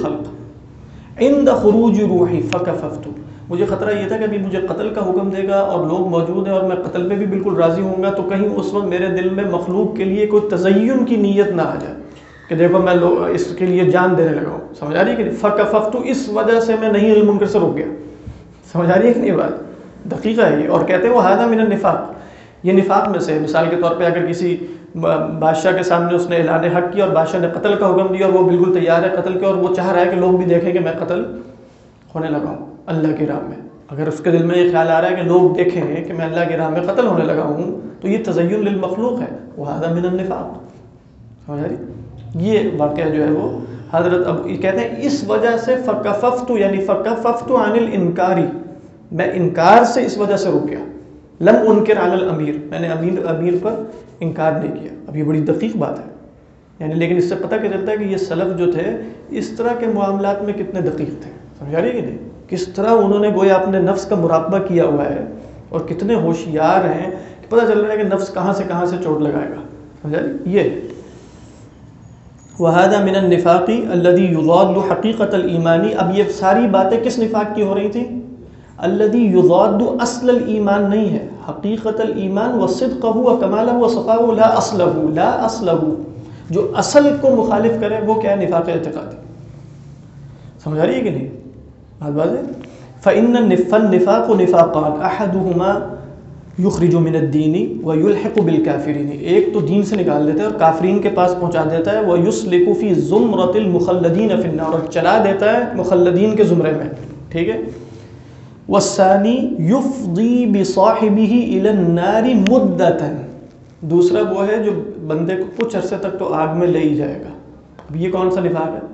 للخلق عند خروج روحي فكففت. مجھے خطرہ یہ تھا کہ ابھی مجھے قتل کا حکم دے گا اور لوگ موجود ہیں اور میں قتل پہ بھی بالکل راضی ہوں گا, تو کہیں اس وقت میرے دل میں مخلوق کے لیے کوئی تزین کی نیت نہ آ جائے کہ دیکھو میں اس کے لیے جان دینے لگا ہوں. سمجھ آ رہی ہے کہ نہیں, فکففت, اس وجہ سے میں نہیں المنکر سے رک گیا. سمجھ آ رہی ہے کہ نہیں بات, دقیقہ ہے یہ. اور کہتے ہیں وہ هذا من النفاق, یہ نفاق میں سے. مثال کے طور پہ اگر کسی بادشاہ کے سامنے اس نے اعلان حق کیا اور بادشاہ نے قتل کا حکم دیا اور وہ بالکل تیار ہے قتل کے, اور وہ چاہ رہا ہے کہ لوگ بھی دیکھیں کہ میں قتل ہونے لگا ہوں اللہ کی راہ میں, اگر اس کے دل میں یہ خیال آ رہا ہے کہ لوگ دیکھیں کہ میں اللہ کی راہ میں قتل ہونے لگا ہوں, تو یہ تزین للمخلوق ہے, وهذا من النفاق. سمجھ آ رہی؟ یہ واقعہ جو ہے وہ حضرت اب کہتے ہیں اس وجہ سے فکففت, یعنی فکففت عن الانکاری, میں انکار سے اس وجہ سے رک گیا. لم انکر علی الامیر, میں نے امیر پر انکار نہیں کیا. اب یہ بڑی دقیق بات ہے, یعنی لیکن اس سے پتہ کیا چلتا ہے کہ یہ سلف جو تھے اس طرح کے معاملات میں کتنے دقیق تھے. سمجھ آ رہی ہے کہ نہیں, کس طرح انہوں نے گویا اپنے نفس کا مراقبہ کیا ہوا ہے اور کتنے ہوشیار ہیں کہ پتہ چل رہا ہے کہ نفس کہاں سے چوٹ لگائے گا. سمجھ آ رہی یہ وَهَذَا مِنَ النِّفَاقِ الَّذِي يُضَادُ حَقِيقَةَ الْإِيمَانِ. اب یہ ساری باتیں کس نفاق کی ہو رہی تھیں؟ الذي يضاد اصل الایمان نہیں ہے, حقیقت الایمان وصدقه وکمالہ وصفاہ, لا اصلہ, جو اصل کو مخالف کرے وہ کیا ہے, نفاق اعتقادی. سمجھ آ رہی ہے کہ نہیں بات واضح؟ فإن النفاق نفاقان احدهما يخرج من الدین ويلحق بالکافرین, ایک تو دین سے نکال دیتا ہے اور کافرین کے پاس پہنچا دیتا ہے, ويسلك في زمرة المخلدین فی النار, اور چلا دیتا ہے مخلدین کے زمرے میں, ٹھیک ہے. والثانی یفضی بصاحبہ الی النار مدتا, دوسرا وہ ہے جو بندے کو کچھ عرصے تک تو آگ میں لے ہی جائے گا. اب یہ کون سا نفاق ہے؟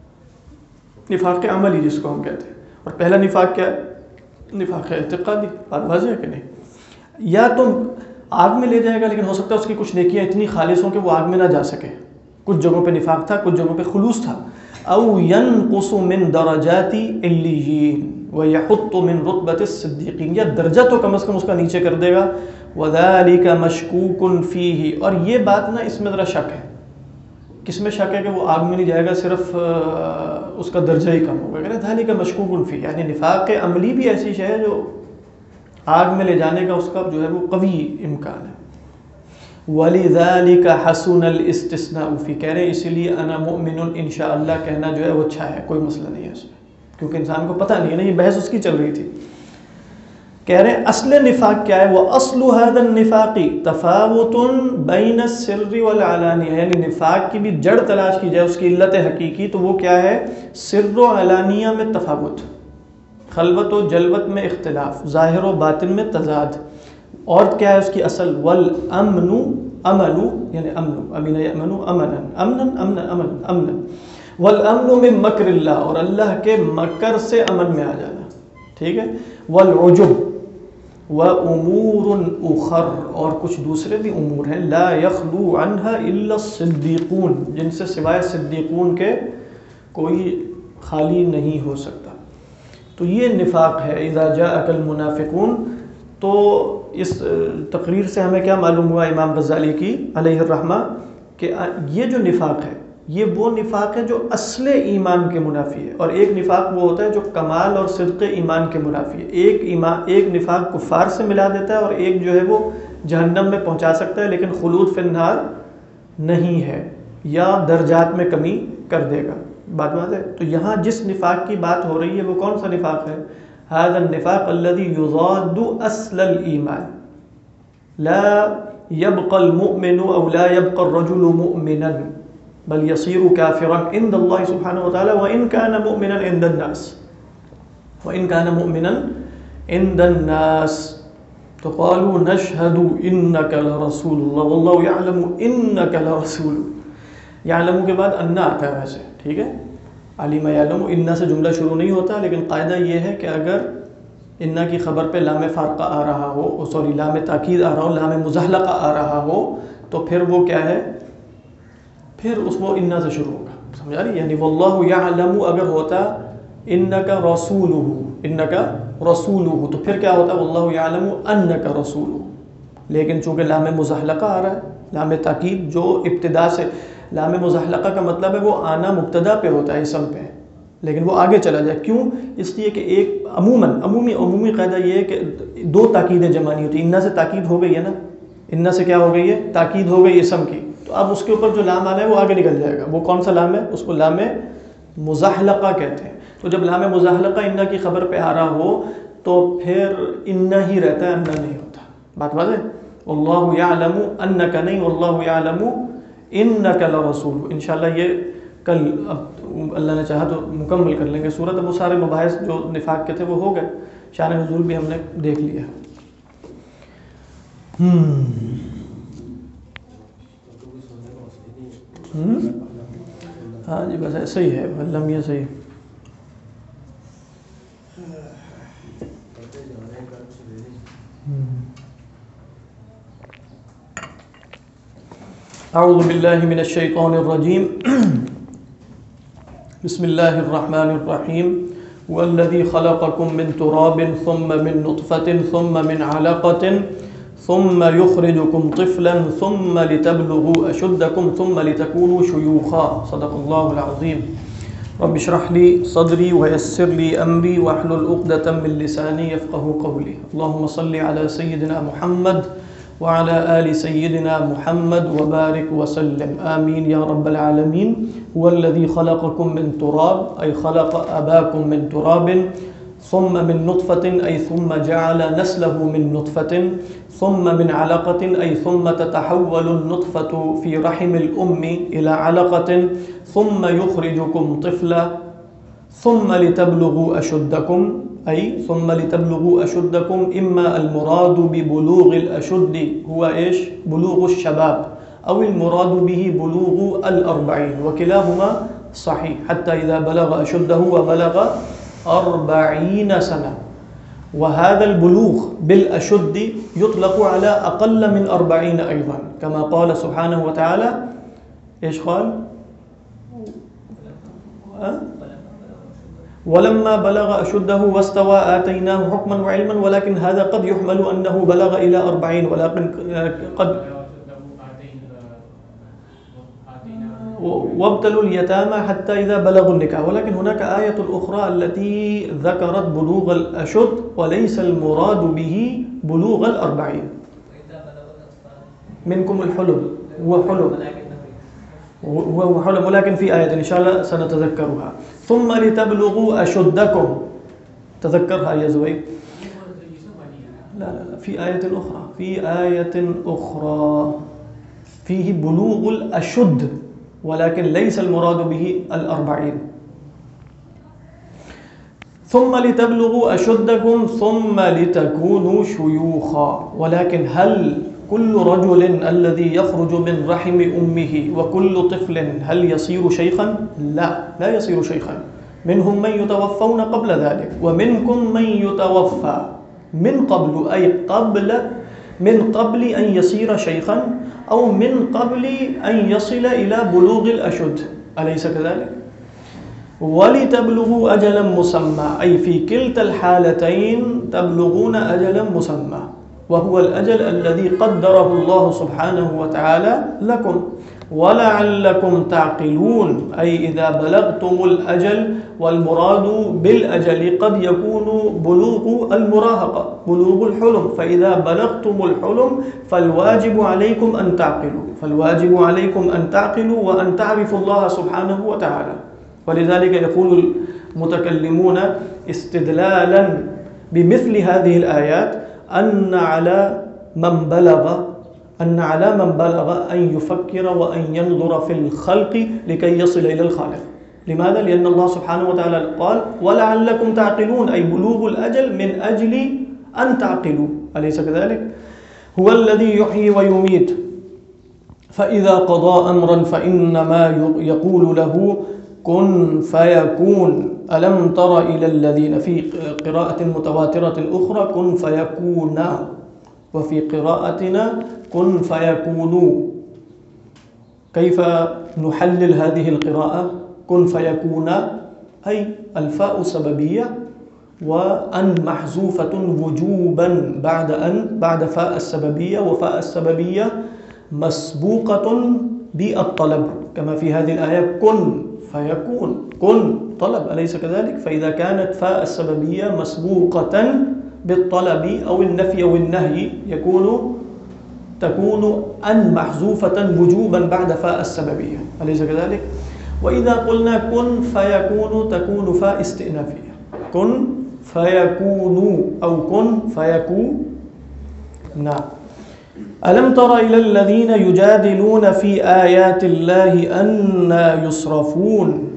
نفاق عملی جس کو ہم کہتے ہیں. اور پہلا نفاق کیا ہے؟ نفاق اعتقادی. بات واضح ہے کہ نہیں؟ یا تو آگ میں لے جائے گا لیکن ہو سکتا ہے اس کی کچھ نیکیاں اتنی خالص ہوں کہ وہ آگ میں نہ جا سکے, کچھ جگہوں پہ نفاق تھا, کچھ جگہوں پہ خلوص تھا. او ینقص من درجات علیین وَيَحُطُّ مِن رُتْبَةِ الصِّدِّقِينَ, یا درجہ تو کم از کم اس کا نیچے کر دے گا. وَذَلِكَ مَشْكُوكٌ فِيهِ, اور یہ بات نا اس میں ذرا شک ہے. کس میں شک ہے کہ وہ آگ میں نہیں جائے گا, صرف اس کا درجہ ہی کم ہوگا. ذَلِكَ مَشْكُوكٌ فِيهِ, یعنی نفاق عملی بھی ایسی شے ہے جو آگ میں لے جانے کا اس کا جو ہے وہ قوی امکان ہے. وَلِذَلِكَ حَسُنَ الْإِسْتِثْنَاءُ فِي، کہہ رہے ہیں اسی لیے انا مؤمن انشاءاللہ کہنا جو ہے وہ اچھا ہے، کوئی مسئلہ نہیں ہے اس میں، کیونکہ انسان کو پتہ نہیں ہے نا، یہ بحث اس کی چل رہی تھی. کہہ رہے ہیں اصل نفاق کیا ہے؟ وَأَصْلُ هَذَا النِّفَاقِ تَفَاوُتٌ بَيْنَ السِّرِّ وَالْعَلَانِيَةِ، یعنی نفاق کی بھی جڑ تلاش کی جائے، اس کی علت حقیقی، تو وہ کیا ہے؟ سر و علانیہ میں تفاوت، خلوت و جلوت میں اختلاف، ظاہر و باطن میں تضاد. اور کیا ہے اس کی اصل؟ والامن امن، یعنی امن یامن امنا امنا امن امن، والامن من مکر اللہ، اور اللہ کے مکر سے امن میں آ جانا، ٹھیک ہے. والعجب وامور اخر، اور کچھ دوسرے بھی امور ہیں، لا یخلو عنها الا الصدیقون، جن سے سوائے صدیقون کے کوئی خالی نہیں ہو سکتا. تو یہ نفاق ہے. اذا جاءک المنافقون، تو اس تقریر سے ہمیں کیا معلوم ہوا امام غزالی کی علیہ الرحمہ، کہ یہ جو نفاق ہے یہ وہ نفاق ہے جو اصل ایمان کے منافی ہے، اور ایک نفاق وہ ہوتا ہے جو کمال اور صدق ایمان کے منافی ہے. ایک نفاق کفار سے ملا دیتا ہے، اور ایک جو ہے وہ جہنم میں پہنچا سکتا ہے لیکن خلود فی النار نہیں ہے، یا درجات میں کمی کر دے گا. بات ہے. تو یہاں جس نفاق کی بات ہو رہی ہے وہ کون سا نفاق ہے؟ هذا النفاق الذي يضاد اصل الايمان، لا يبقى المؤمن او لا يبقى الرجل مؤمنا بل يصير كافرا عند الله سبحانه وتعالى وان كان مؤمنا عند الناس، وان كان مؤمنا عند الناس. تو قالوا نشهد انك لرسول الله والله يعلم انك لرسول. يعلم کے بعد ان آتا ہے ویسے، ٹھیک ہے. علیم یعلم، انا سے جملہ شروع نہیں ہوتا، لیکن قاعدہ یہ ہے کہ اگر انا کی خبر پہ لام فارقہ آ رہا ہو، سوری لام تاکید آ رہا ہو، لام مزحلقہ آ رہا ہو، تو پھر وہ کیا ہے؟ پھر اس وہ انا سے شروع ہوگا. سمجھا رہی؟ یعنی واللہ یعلم اگر ہوتا انک رسولہ، انک رسولہ، تو پھر کیا ہوتا؟ واللہ یعلم انک رسولہ. لیکن چونکہ لام مزحلقہ آ رہا ہے، لام تاکید جو ابتدا سے، لام مزحلقہ کا مطلب ہے وہ آنا مبتدا پہ ہوتا ہے، اسم پہ، لیکن وہ آگے چلا جائے. کیوں؟ اس لیے کہ ایک عمومی قاعدہ یہ ہے کہ دو تاکیدیں جمع نہیں ہوتی. انا سے تاکید ہو گئی ہے نا، انا سے کیا ہو گئی ہے؟ تاکید ہو گئی اسم کی. تو اب اس کے اوپر جو لام آنا ہے وہ آگے نکل جائے گا. وہ کون سا لام ہے؟ اس کو لام مزحلقہ کہتے ہیں. تو جب لام مزحلقہ انا کی خبر پہ آ رہا ہو تو پھر انا ہی رہتا ہے، انا نہیں ہوتا. بات واضح ہے؟ واللہ یعلم انک نہیں، واللہ یعلم انک لرسول. انشاءاللہ یہ کل اب اللہ نے چاہا تو مکمل کر لیں گے سورت. اب وہ سارے مباحث جو نفاق کے تھے وہ ہو گئے، شان نزول بھی ہم نے دیکھ لیا. ہاں جی بس ایسا ہی ہے، علم یہ صحیح. اعوذ باللہ من الشیطان الرجیم. بسم اللہ الرحمن الرحیم. والذی خلقکم من تراب ثم من نطفة ثم من علقة ثم يخرجكم طفلا ثم لتبلغوا أشدكم ثم لتكونوا شيوخا. صدق الله العظيم. رب اشرح لي صدري ويسر لي أمري واحلل عقدة من لساني يفقهوا قولي. اللهم صل على سيدنا محمد وعلى آل سيدنا محمد وبارك وسلم. آمين يا رب العالمين. هو الذي خلقكم من تراب، أي خلق أباكم من تراب، ثم من نطفة، أي ثم جعل نسله من نطفة، ثم من علقة، أي ثم تتحول النطفة في رحم الأم إلى علقة، ثم يخرجكم طفلا، ثم لتبلغوا أشدكم، أي ثم لتبلغوا أشدكم. إما المراد ببلوغ الأشد هو إيش؟ بلوغ الشباب، أو المراد به بلوغ 40، وكلاهما صحيح. حتى إذا بلغ أشده وبلغ 40 سنة. وهذا البلوغ بالأشد يطلق على أقل من 40 أيضا، كما قال سبحانه وتعالى. إيش قال؟ ولما بلغ أشده واستوى آتيناه حكما وعلما. ولكن هذا قد يحمل أنه بلغ إلى 40، ولكن قد وابتلوا اليتامى حتى إذا بلغوا النكاح. ولكن هناك آية أخرى التي ذكرت بلوغ الأشد وليس المراد به بلوغ 40. منكم الحلم، هو حلم، هو حلم، ولكن في آية إن شاء الله سنتذكرها. ثم لتبلغوا أشدكم، تذكرها يا زبيد. لا في آية أخرى، في آية أخرى فيه بلوغ الأشد، ولكن ليس المراد به 40. ثم لتبلغوا أشدكم ثم لتكونوا شيوخا. ولكن هل كل رجل الذي يخرج من رحم أمه وكل طفل هل يصير شيخا؟ لا يصير شيخا. منهم من يتوفون قبل ذلك، ومنكم من يتوفى من قبل، أي من قبل أن يصير شيخا، أو من قبل أن يصل إلى بلوغ الأشد، أليس كذلك؟ ولتبلغوا أجلا مسمى، أي في كلتا الحالتين تبلغون أجلا مسمى، وهو الأجل الذي قدره الله سبحانه وتعالى لكم. ولعلكم تعقلون، أي إذا بلغتم الأجل، والمراد بالأجل قد يكون بلوغ المراهقة، بلوغ الحلم. فإذا بلغتم الحلم فالواجب عليكم أن تعقلوا، فالواجب عليكم أن تعقلوا وأن تعرفوا الله سبحانه وتعالى. ولذلك يقول المتكلمون استدلالا بمثل هذه الآيات أن على من بلغ أن يفكر وأن ينظر في الخلق لكي يصل إلى الخالق. لماذا؟ لأن الله سبحانه وتعالى قال ولعلكم تعقلون، أي بلوغ الأجل من أجل أن تعقلوا، أليس كذلك؟ هو الذي يحيي ويميت، فإذا قضى أمرا فإنما يقول له كن فيكون. ألم تر إلى الذين، في قراءة متواترة أخرى كن فيكون، وفي قراءتنا كن فيكونوا. كيف نحلل هذه القراءة؟ كن فيكون أي الفاء سببية، وأن محذوفة وجوبا بعد فاء السببية، وفاء السببية مسبوقة بالطلب، كما في هذه الآية كن فيكون، كن طلب، أليس كذلك؟ فإذا كانت فاء السببية مسبوقة بالطلب أو النفي أو النهي تكون أن محذوفة وجوبا بعد فاء السببية، أليس كذلك؟ وإذا قلنا كن فيكون تكون فاء استئنافية، كن فيكون أو كن فيكون. نعم. ألم تر إلى الذين يجادلون في آيات الله أنى يصرفون،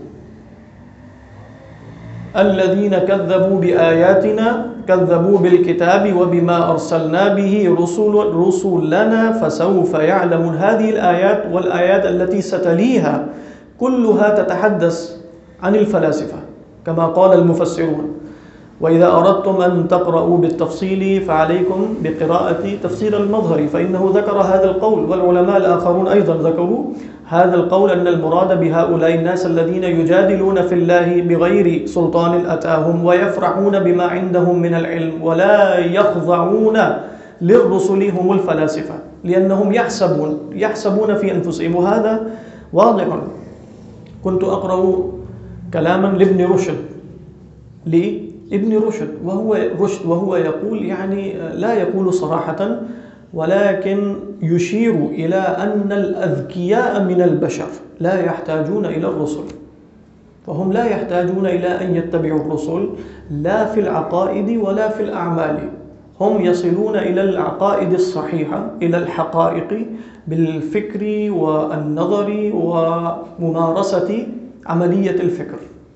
الذين كذبوا بآياتنا، كذبوا بالكتاب وبما أرسلنا به رسلنا فسوف يعلمون. هذه الآيات والآيات التي ستليها كلها تتحدث عن الفلاسفة كما قال المفسرون. وإذا أردتم أن تقرأوا بالتفصيل فعليكم بقراءة تفسير المظهري، فإنه ذكر هذا القول، والعلماء الآخرون أيضا ذكروا هذا القول، أن المراد بهؤلاء الناس الذين يجادلون في الله بغير سلطان أتاهم، ويفرحون بما عندهم من العلم، ولا يخضعون للرسل، هم الفلاسفة، لأنهم يحسبون في أنفسهم. وهذا واضح. كنت أقرأ كلاما لابن رشد وهو يقول، يعني لا يقول صراحة، ولكن يشير إلى أن الأذكياء من البشر لا يحتاجون إلى الرسل، فهم لا يحتاجون إلى أن يتبعوا الرسل لا في العقائد ولا في الأعمال، هم يصلون إلى العقائد الصحيحة، إلى الحقائق بالفكر والنظر وممارسة عملية الفكر.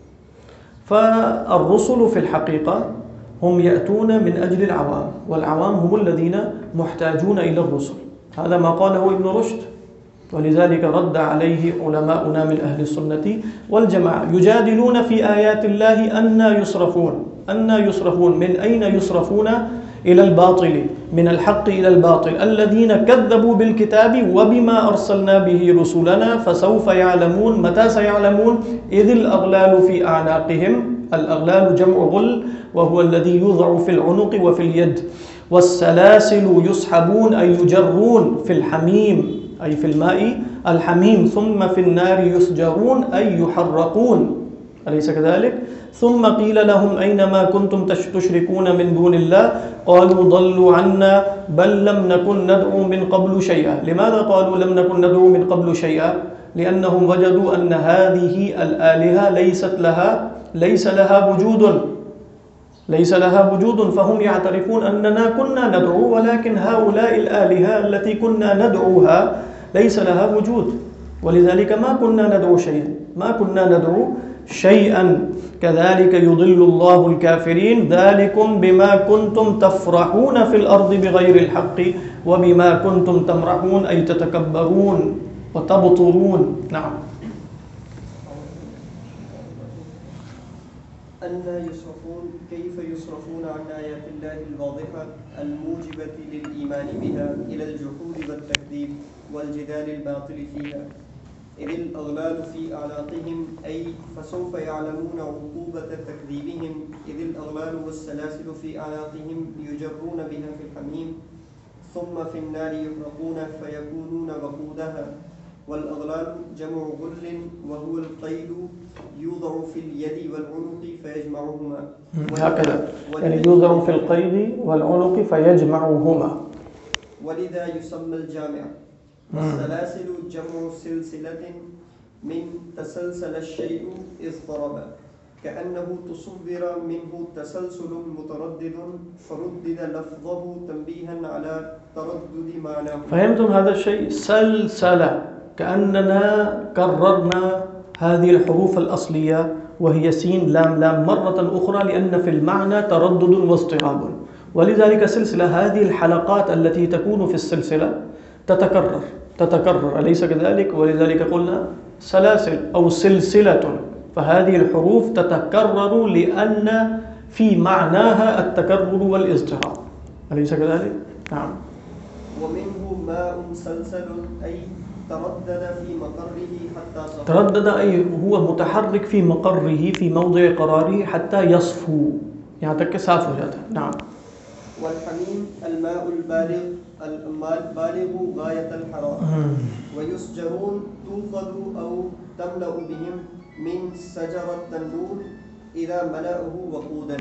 فالرسل في الحقيقة هم يأتون من أجل العوام، والعوام هم الذين محتاجون إلى الرسل. هذا ما قاله ابن رشد، ولذلك رد عليه علماؤنا من أهل السنة والجماعة. يجادلون في آيات الله أنى يصرفون، من أين يصرفون؟ إلى الباطل، من الحق إلى الباطل. الذين كذبوا بالكتاب وبما أرسلنا به رسلنا فسوف يعلمون. متى سيعلمون؟ إذ الأغلال في أعناقهم، الأغلال جمع غل، وهو الذي يوضع في العنق وفي اليد. والسلاسل يسحبون أي يجرون في الحميم، أي في الماء الحميم. ثم في النار يسجرون أي يحرقون، أليس كذلك؟ ثم قيل لهم أين ما كنتم تشركون من دون الله قالوا ضلوا عنا بل لم نكن ندعو من قبل شيئا. لماذا قالوا لم نكن ندعو من قبل شيئا؟ لأنهم وجدوا أن هذه الآلهة ليس لها وجود، فهم يعترفون أننا كنا ندعو، ولكن هؤلاء الآلهة التي كنا ندعوها ليس لها وجود، ولذلك ما كنا ندعو شيئا. كذلك يضل الله الكافرين ذلكم بما كنتم تفرحون في الأرض بغير الحق وبما كنتم تمرحون أي تتكبرون وتبطرون. نعم. كيف يصرفون عن آيات الله الواضحة الموجبة للإيمان بها إلى الجحود والتكذيب والجدال الباطل فيها، إذ الأغلال في أعناقهم أي فسوف يعلمون عقوبة تكذيبهم، إذ الأغلال والسلاسل في أعناقهم يجرون بها في الحميم ثم في النار يحرقون فيكونون وقودها. والأغلال جمع غل وهو القيد يوضع في اليد والعنق فيجمعهما. هكذا يعني يوضع في القيد والعنق فيجمعهما، ولذا يسمى الجامع. والسلاسل جمع سلسلة من تسلسل الشيء إذ ضرب، كأنه تصور منه تسلسل متردد فردد لفظه تنبيها على تردد معناه. فهمتم هذا الشيء؟ سلسلة، كأننا كررنا هذه الحروف الأصلية وهي سين لام لام مرة أخرى، لأن في المعنى تردد واضطراب، ولذلك سلسلة هذه الحلقات التي تكون في السلسلة تتكرر أليس كذلك؟ ولذلك قلنا سلاسل أو سلسلة، فهذه الحروف تتكرر لأن في معناها التكرر والاضطراب أليس كذلك؟ نعم. ومنه ماء سلسل أي تردد في مقره حتى صفو. تردد أي هو متحرك في مقره في موضع قراره حتى يصفو، يعني تک صاف ہو جاتا ہے. نعم. والحميم الماء البالغ غاية الحرارة. ويسجرون توقد أو تملأ بهم من سجر التنور إذا ملأه وقودا.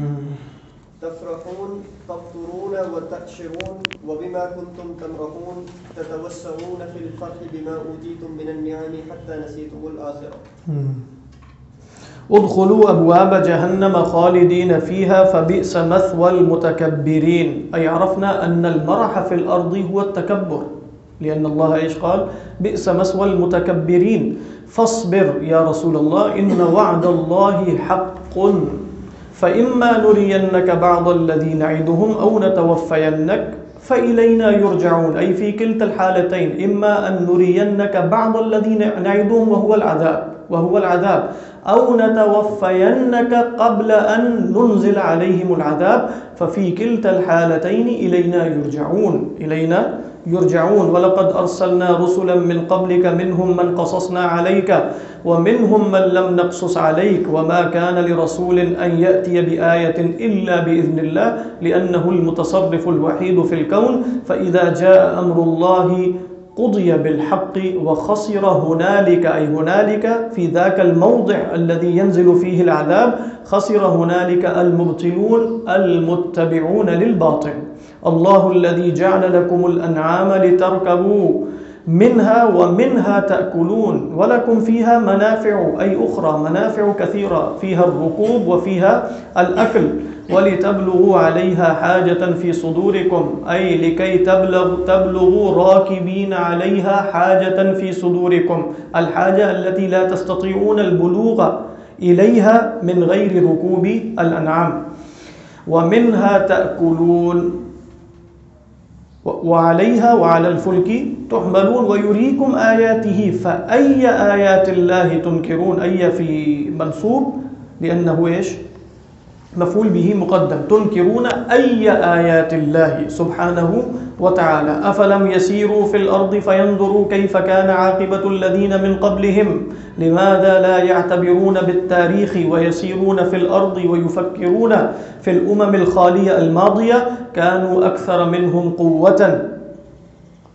تفرحون تفطرون وتأشرون وبما كنتم تمرحون تتوسعون في الفرح بما أوتيتم من النعم حتى نسيتم الآخرة. ادخلوا أبواب جهنم خالدين فيها فبئس مثوى المتكبرين. أي عرفنا أن المرح في الأرض هو التكبر، لأن الله إيش قال؟ بئس مثوى المتكبرين. فاصبر يا رسول الله إن وعد الله حق فإما نرينك بعض الذي نعدهم أو نتوفينك فإلينا يرجعون. أي في كلتا الحالتين، إما أن نرينك بعض الذي نعدهم وهو العذاب أو نتوفينك قبل أن ننزل عليهم العذاب، ففي كلتا الحالتين إلينا يرجعون. ولقد أرسلنا رسلا من قبلك منهم من قصصنا عليك ومنهم من لم نقصص عليك وما كان لرسول أن يأتي بآية إلا بإذن الله لأنه المتصرف الوحيد في الكون. فإذا جاء أمر الله قضي بالحق وخسر هنالك، أي هنالك في ذاك الموضع الذي ينزل فيه العذاب خسر هنالك المبطلون المتبعون للباطل. الله الذي جعل لكم الأنعام لتركبوا منها ومنها تأكلون ولكم فيها منافع أي أخرى، منافع كثيرة، فيها الركوب وفيها الأكل، ولتبلغوا عليها حاجة في صدوركم أي لكي تبلغوا راكبين عليها حاجة في صدوركم، الحاجة التي لا تستطيعون البلوغ إليها من غير ركوب الأنعام. ومنها تأكلون وعليها وعلى الفلك تحملون ويريكم آياته فأي آيات الله تنكرون. أي في منصوب لأنه إيش؟ مفعول به مقدم. تنكرون أي آيات الله سبحانه وتعالى. أفلم يسيروا في الأرض فينظروا كيف كان عاقبة الذين من قبلهم لماذا لا يعتبرون بالتاريخ ويسيرون في الأرض ويفكرون في الأمم الخالية الماضية كانوا أكثر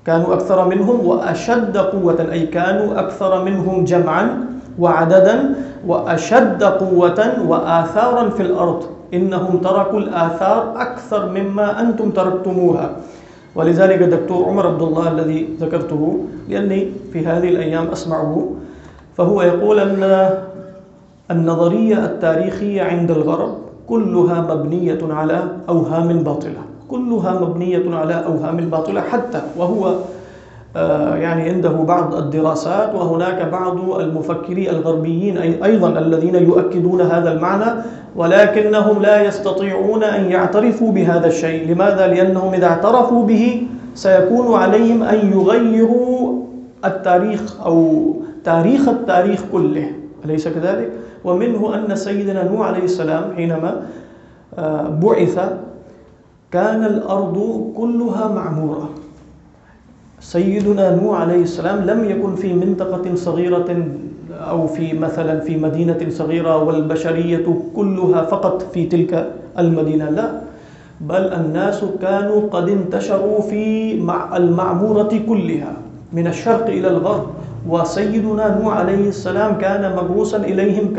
منهم وأشد قوة، أي كانوا أكثر منهم جمعا وعددا وأشد قوة وآثارا في الأرض إنهم تركوا الآثار أكثر مما أنتم تركتموها. ولذلك دكتور عمر عبد الله الذي ذكرته لأني في هذه الأيام أسمعه، فهو يقول أن النظرية التاريخية عند الغرب كلها مبنية على أوهام باطلة، كلها مبنية على أوهام باطلة، حتى وهو يعني عنده بعض الدراسات وهناك بعض المفكرين الغربيين أيضا الذين يؤكدون هذا المعنى، ولكنهم لا يستطيعون أن يعترفوا بهذا الشيء. لماذا؟ لأنهم إذا اعترفوا به سيكون عليهم أن يغيروا التاريخ أو تاريخ التاريخ كله، أليس كذلك؟ ومنه أن سيدنا نوح عليه السلام حينما بعث كان الأرض كلها معمورة. سيدنا نوح عليه السلام لم يكن في منطقة صغيرة أو في مثلا في مدينة صغيرة والبشرية كلها فقط في تلك المدينة، لا، بل الناس كانوا قد انتشروا في المعمورة كلها من الشرق إلى الغرب، وسيدنا نوح عليه السلام كان مبعوثا إليهم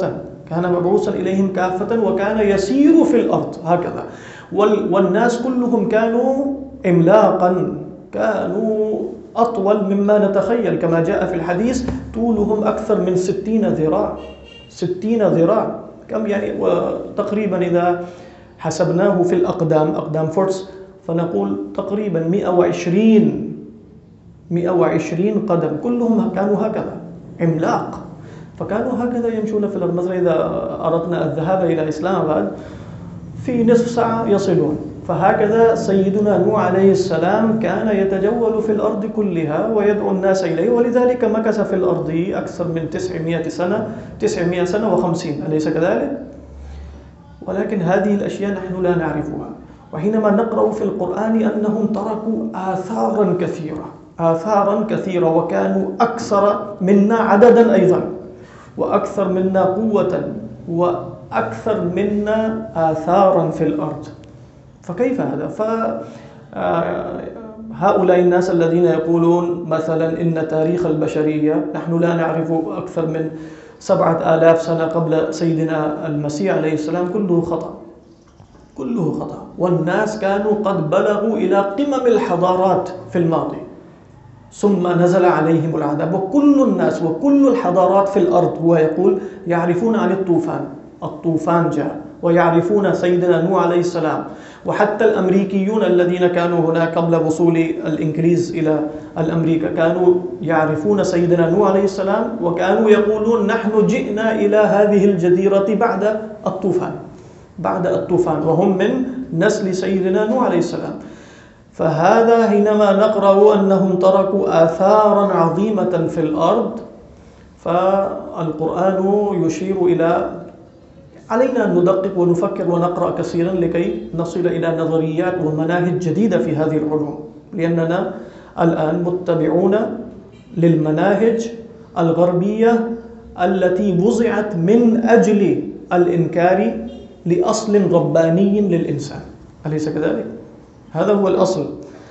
كافة، وكان يسير في الأرض هكذا، والناس كلهم كانوا عملاقا، كانوا أطول مما نتخيل، كما جاء في الحديث طولهم أكثر من 60 ذراع، 60 ذراع، كم يعني تقريبا إذا حسبناه في الأقدام، أقدام فرس، فنقول تقريبا 120 قدم، كلهم كانوا هكذا عملاق، فكانوا هكذا يمشون في الأرض. مثلا إذا أردنا الذهاب إلى إسلام آباد في نصف ساعة يصلون، فهكذا سيدنا نوح عليه السلام كان يتجول في الأرض كلها ويدعو الناس إليه، ولذلك مكث في الأرض أكثر من 900 سنة، 900 سنة و50، أليس كذلك؟ ولكن هذه الأشياء نحن لا نعرفها. وحينما نقرأ في القرآن أنهم تركوا آثارا كثيرة، وكانوا أكثر منا عددا أيضا، وأكثر منا قوة، وأكثر منا آثارا في الأرض، فكيف هذا؟ فهؤلاء الناس الذين يقولون مثلا إن تاريخ البشرية نحن لا نعرف أكثر من 7000 سنة قبل سيدنا المسيح عليه السلام، كله خطأ، كله خطأ. والناس كانوا قد بلغوا إلى قمم الحضارات في الماضي، ثم نزل عليهم العذاب، وكل الناس وكل الحضارات في الأرض، هو يقول يعرفون عن الطوفان جاء، ويعرفون سيدنا نوح عليه السلام، وحتى الأمريكيون الذين كانوا هنا قبل وصول الإنجليز إلى الأمريكا كانوا يعرفون سيدنا نوح عليه السلام، وكانوا يقولون نحن جئنا إلى هذه الجزيرة بعد الطوفان، وهم من نسل سيدنا نوح عليه السلام. فهذا حينما نقرأ أنهم تركوا آثارا عظيمة في الأرض، فالقرآن يشير إلى علينا أن ندقق ونفكر ونقرأ كثيرا لكي نصل إلى نظريات ومناهج جديدة في هذه العلوم، لأننا الآن متبعون للمناهج الغربية التي وضعت من أجل الإنكار لأصل رباني للإنسان، أليس كذلك؟ هذا هو الأصل.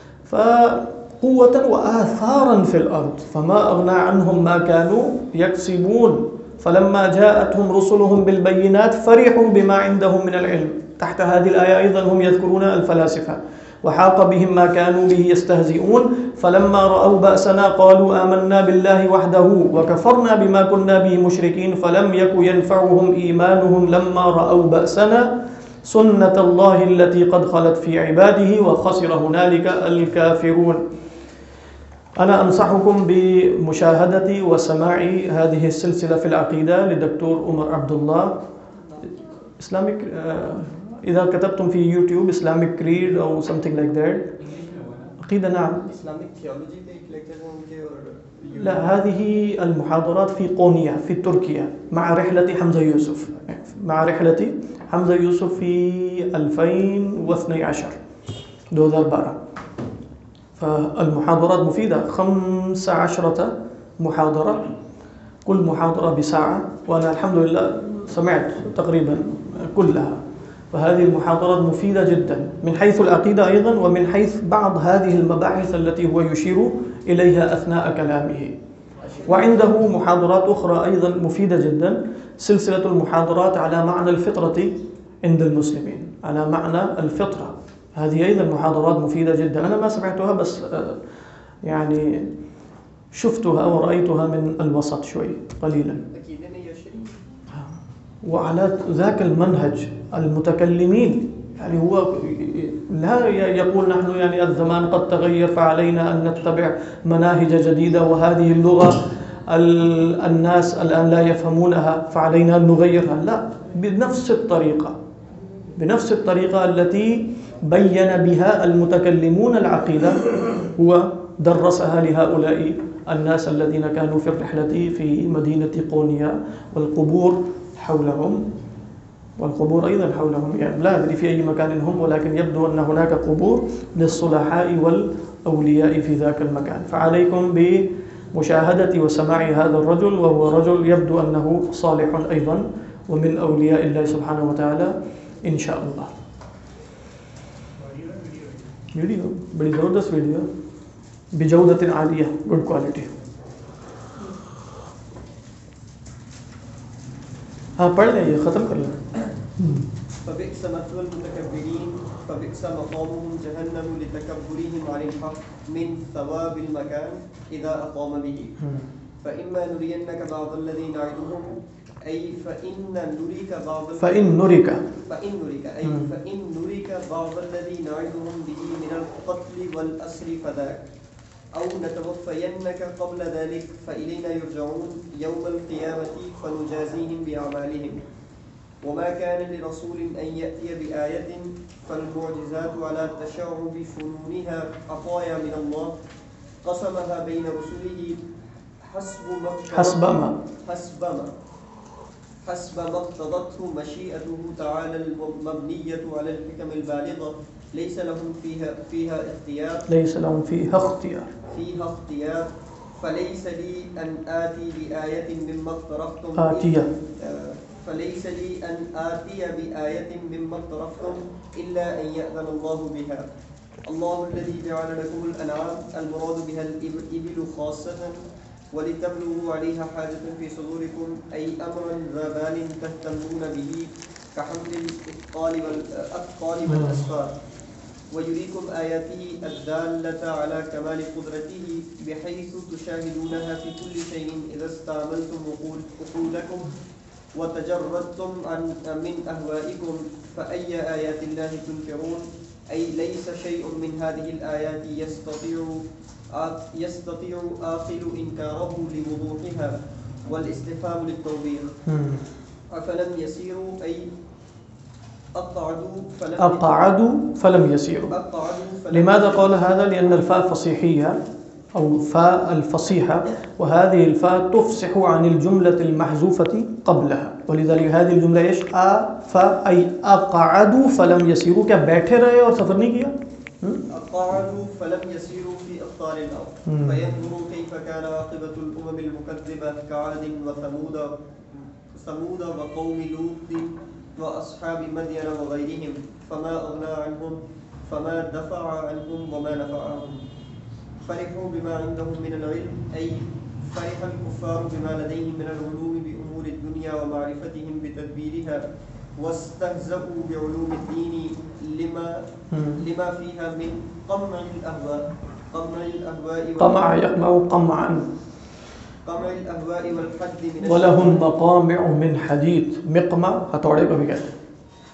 فقوة وآثارا في الأرض، فما أغنى عنهم ما كانوا يكسبون، فلما جاءتهم رسلهم بالبينات فرحوا بما عندهم من العلم. تحت هذه الآية أيضا هم يذكرون الفلاسفة، وحاق بهم ما كانوا به يستهزئون، فلما رأوا بأسنا قالوا آمنا بالله وحده وكفرنا بما كنا به مشركين، فلم يك ينفعهم إيمانهم لما رأوا بأسنا سنة الله التي قد خلت في عباده وخسر هنالك الكافرون. أنا أنصحكم بمشاهدة وسماع هذه السلسلة في العقيدة لدكتور عمر عبد الله، Islamic إذا كتبتم في يوتيوب Islamic Creed أو something like that، عقيدة نعم. Islamic Theology पे एक लेक्चर होंगे और لا، هذه المحاضرات في قونيا في تركيا مع رحلة حمزة يوسف في 2012 2012. فالمحاضرات مفيدة، 15 محاضرة، كل محاضرة بساعة، وأنا الحمد لله سمعت تقريبا كلها. فهذه المحاضرات مفيدة جدا من حيث العقيدة أيضا، ومن حيث بعض هذه المباحث التي هو يشير إليها أثناء كلامه. وعنده محاضرات أخرى أيضا مفيدة جدا، سلسلة المحاضرات على معنى الفطرة عند المسلمين، على معنى الفطرة، هذه أيضا محاضرات مفيدة جدا. أنا ما سمعتها بس يعني شفتها ورأيتها من الوسط شوي قليلا. وعلى ذاك المنهج المتكلمين، يعني هو لا يقول نحن يعني الزمان قد تغير فعلينا أن نتبع مناهج جديدة وهذه اللغة الناس الآن لا يفهمونها فعلينا أن نغيرها، لا، بنفس الطريقة التي بين بها المتكلمون العقيدة هو درسها لهؤلاء الناس الذين كانوا في الرحلة في مدينة قونيا والقبور حولهم، والقبور أيضا حولهم، يعني لا أدري في أي مكان هم، ولكن يبدو أن هناك قبور للصلحاء والأولياء في ذاك المكان. فعليكم بمشاهدة وسماع هذا الرجل، وهو رجل يبدو أنه صالح أيضا ومن أولياء الله سبحانه وتعالى إن شاء الله. ویڈیو بڑی زبردست ویڈیو بجودت عالیہ، گڈ کوالٹی. ہاں پڑھ لیں، یہ ختم کر لیں. فبئس مثوى المتكبرين فبئس مقامهم جهنم لتكبرهم عن الحق من ثواب المكان إذا أقام به. فإما نرينك بعض الذي نعدهم أي فإن نريك بعض الذي نعدهم به من القتل والأسر فذاك، أو نتوفينك قبل ذلك فإلينا يرجعون يوم القيامة فنجازيهم بأعمالهم. وما كان لرسول أن يأتي بآية فالمعجزات على تشعب فنونها عطايا من الله قسمها بين رسله حسب ما اقتضته مشيئته تعالى المبنية على الحكم البالغة، ليس لهم فيها اختيار فليس لي أن آتي بآية مما اقترفتم فليس لي أن آتي بآية مما اقترفتم إلا أن يأذن الله بها. الله الذي جعل لكم الأنعام المراد بها الإبل خاصة ولتبلغوا عليها حاجة في صدوركم، أي أمرا ذا بال تهتمون به كحمل الأثقال والأسفار، ويريكم آياته الدالة على كمال قدرته بحيث تشاهدونها في كل شيء إذا استعملتم عقولكم وتجردتم من أهوائكم. فأي آيات الله تنكرون؟ أي ليس شيء من هذه الآيات يستطيع آخر إنكاره لوضوحها، والاستفهام للتوبيخ. أفلم يسيروا أي أقعدوا فلم يسيروا. لماذا قال هذا؟ لأن الفاء فصيحية أو فاء الفصيحة، وهذه الفاء تفصح عن الجملة المحذوفة قبلها، ولذلك هذه الجملة ايش؟ أي أقعدوا فلم يسيروا، کیا بیٹھے رہے اور سفر نہیں کیا؟ أقعدوا فلم يسيروا في أقطار الأرض فينظروا كيف كان عاقبة الأمم المكذبة كعاد وثمود وقوم لوط وأصحاب مدين وغيرهم، فما أغنى عنهم فما دفع عنهم وما نفعهم. فرحوا بما عندهم من العلم، أي فرح الكفار بما لديهم من العلوم بأمور الدنيا ومعرفتهم بتدبيرها، واستهزأوا بعلوم الدين لما فيها من قمع الأهواء والحد من ولهم مقامع من حديد. مقمع ہتھوڑے کو بھی کہتے ہیں.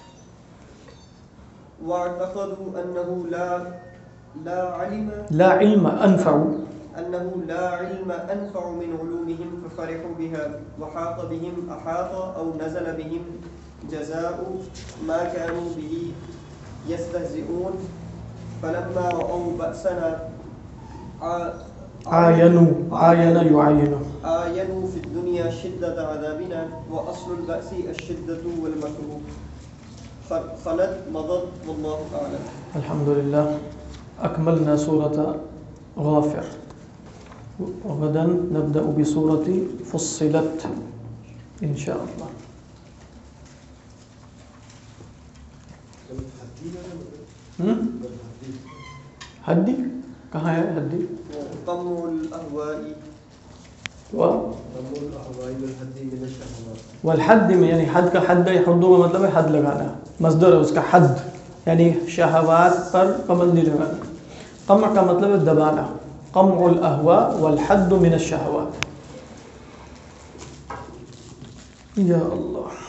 واعتقدوا أنه لا علم أنفع من علومهم ففرحوا بها، وحاق بهم أحاط أو نزل بهم جزاء ما كانوا به يستهزئون. فلما رأوا بأسنا عاينوا في الدنيا شدة عذابنا، وأصل البأس الشدة والمكروه. خلت مضت والله أعلم. الحمد لله، أكملنا سورة غافر، وغدا نبدأ بسورة فصلت إن شاء الله. حدی کہاں ہے؟ حدی قمع الأهواء والحد میں یعنی حد کا حد حدو کا مطلب ہے حد لگانا، مصدر ہے اس کا حد یعنی شہوات پر پابندی لگانا. قمع کا مطلب ہے دبانا، قمع الاہواء والحد من الشہوات. یا اللہ.